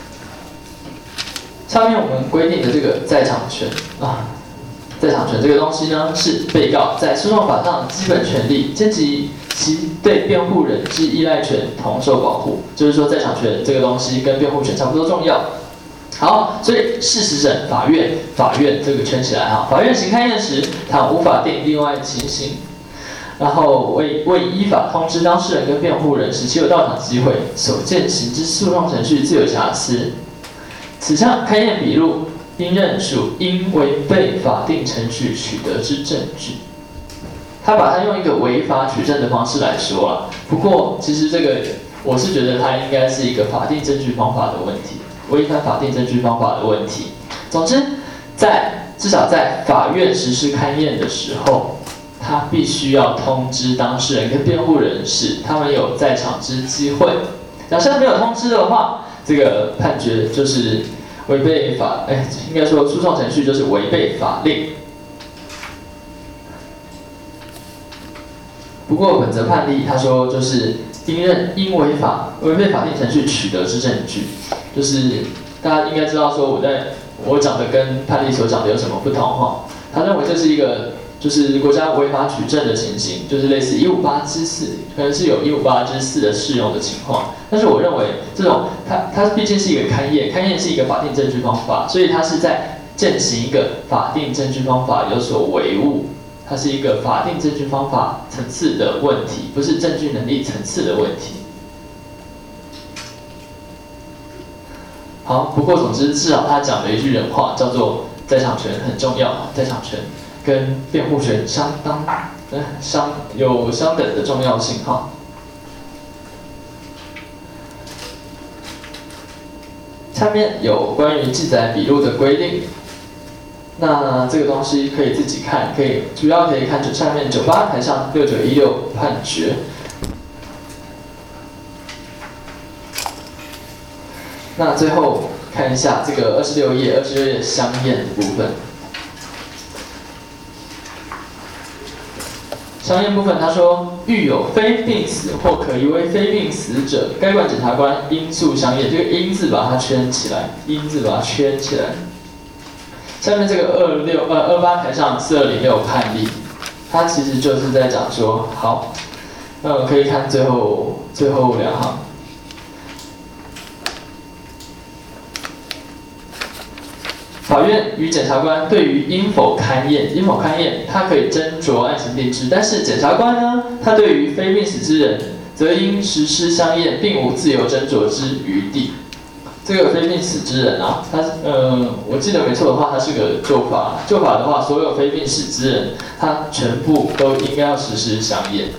上面我们规定的这个在场权啊，在场权这个东西呢，是被告在诉讼法上的基本权利，兼及其对辩护人之依赖权同受保护。就是说，在场权这个东西跟辩护权差不多重要。好，所以事实审法院，法院这个圈起来哈，法院行勘验时，它无法定另外情形，然后为为依法通知当事人跟辩护人，使其有到场机会，所见行之诉讼程序自有瑕疵。此项勘验笔录应认属应违背法定程序取得之证据。 他把它用一个违法取证的方式来说啊。不过其实这个我是觉得它应该是一个法定证据方法的问题，违反法定证据方法的问题。总之，在至少在法院实施勘验的时候，他必须要通知当事人跟辩护人士，他们有在场之机会。假设没有通知的话，这个判决就是违背法，哎，应该说诉讼程序就是违背法令。不过本则判例他说就是应认应违法违背法定程序取得之证据，就是大家应该知道说我在我讲的跟判例所讲的有什么不同哈？他认为这是一个就是国家违法取证的情形，就是类似一五八之四，可能是有一五八之四的适用的情况。但是我认为这种它它毕竟是一个勘验，勘验是一个法定证据方法，所以它是在践行一个法定证据方法有所违误，它是一个法定证据方法层次的问题，不是证据能力层次的问题。好，不过总之至少他讲了一句人话，叫做在场权很重要，在场权跟辩护权相当呃相有相等的重要性哈。下面有关于记载笔录的规定，那这个东西可以自己看，可以主要可以看下面九八台上六九一六判决。那最后看一下这个二十六页，二十六页相验的部分。相验部分，他说，遇有非病死或可疑为非病死者，该管检察官应诉相验。这个“应”字把它圈起来，“应”字把它圈起来。下面这个二六呃二八台上四二零六判例，它其实就是在讲说，好，呃，可以看最后最后两行。法院与检察官对于应否勘验，应否勘验，他可以斟酌案情定之。但是检察官呢，他对于非病死之人，则应实施相验，并无自由斟酌之余地。这个非病死之人啊，他呃，我记得没错的话，他是个旧法。旧法的话，所有非病死之人，他全部都应该要实施相验。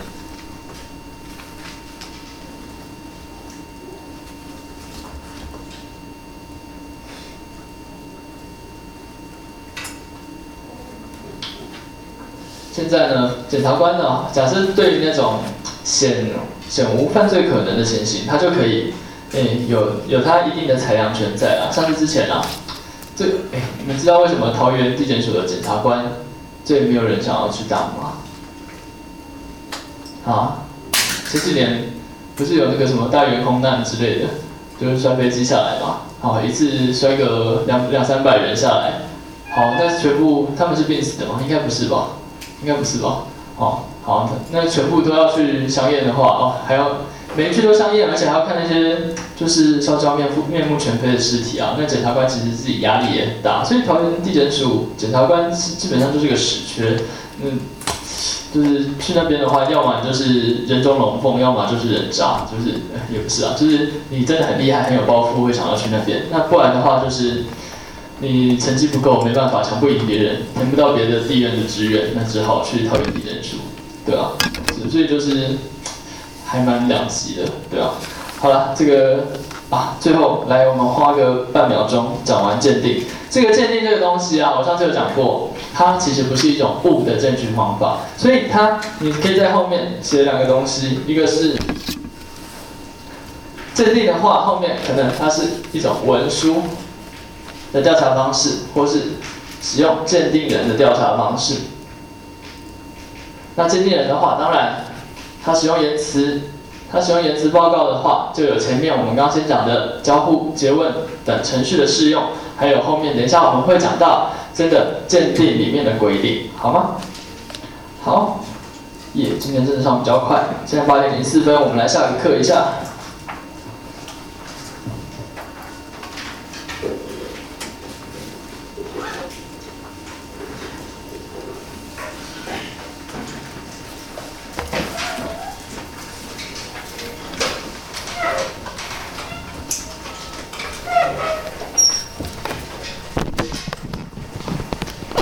现在呢，检察官呢，假设对于那种显显无犯罪可能的情形，他就可以，诶，有有他一定的裁量权在啊。像是之前啊，这诶，你们知道为什么桃园地检署的检察官最没有人想要去当吗？啊，前几年不是有那个什么大圆空难之类的，就是摔飞机下来嘛，好，一次摔个两两三百人下来，好，那全部他们是病死的吗？应该不是吧？应该不是吧？哦，好，那全部都要去相验的话，哦，还要每一句都相验，而且还要看那些就是烧焦面目面目全非的尸体啊。那检察官其实自己压力也很大，所以桃园地检署检察官基本上就是个死缺。嗯，就是去那边的话，要么就是人中龙凤，要么就是人渣，就是也不是啊，就是你真的很厉害、很有抱负，会想要去那边。那不然的话，就是你成绩不够，没办法，抢不赢别人，填不到别的地院的志愿，那只好去桃园地检署，对啊，所以就是还蛮两极的，对啊。好了，这个啊，最后来我们花个半秒钟讲完鉴定。这个鉴定这个东西啊，我上次有讲过，它其实不是一种物的证据方法，所以它你可以在后面写两个东西，一个是鉴定的话，后面可能它是一种文书的调查方式，或是使用鉴定人的调查方式。那鉴定人的话，当然他使用言辞，他使用言辞报告的话，就有前面我们刚刚先讲的交互、诘问等程序的适用，还有后面等一下我们会讲到真的鉴定里面的规定，好吗？好，耶，今天真的上比较快，现在八点零四分，我们来下个课一下。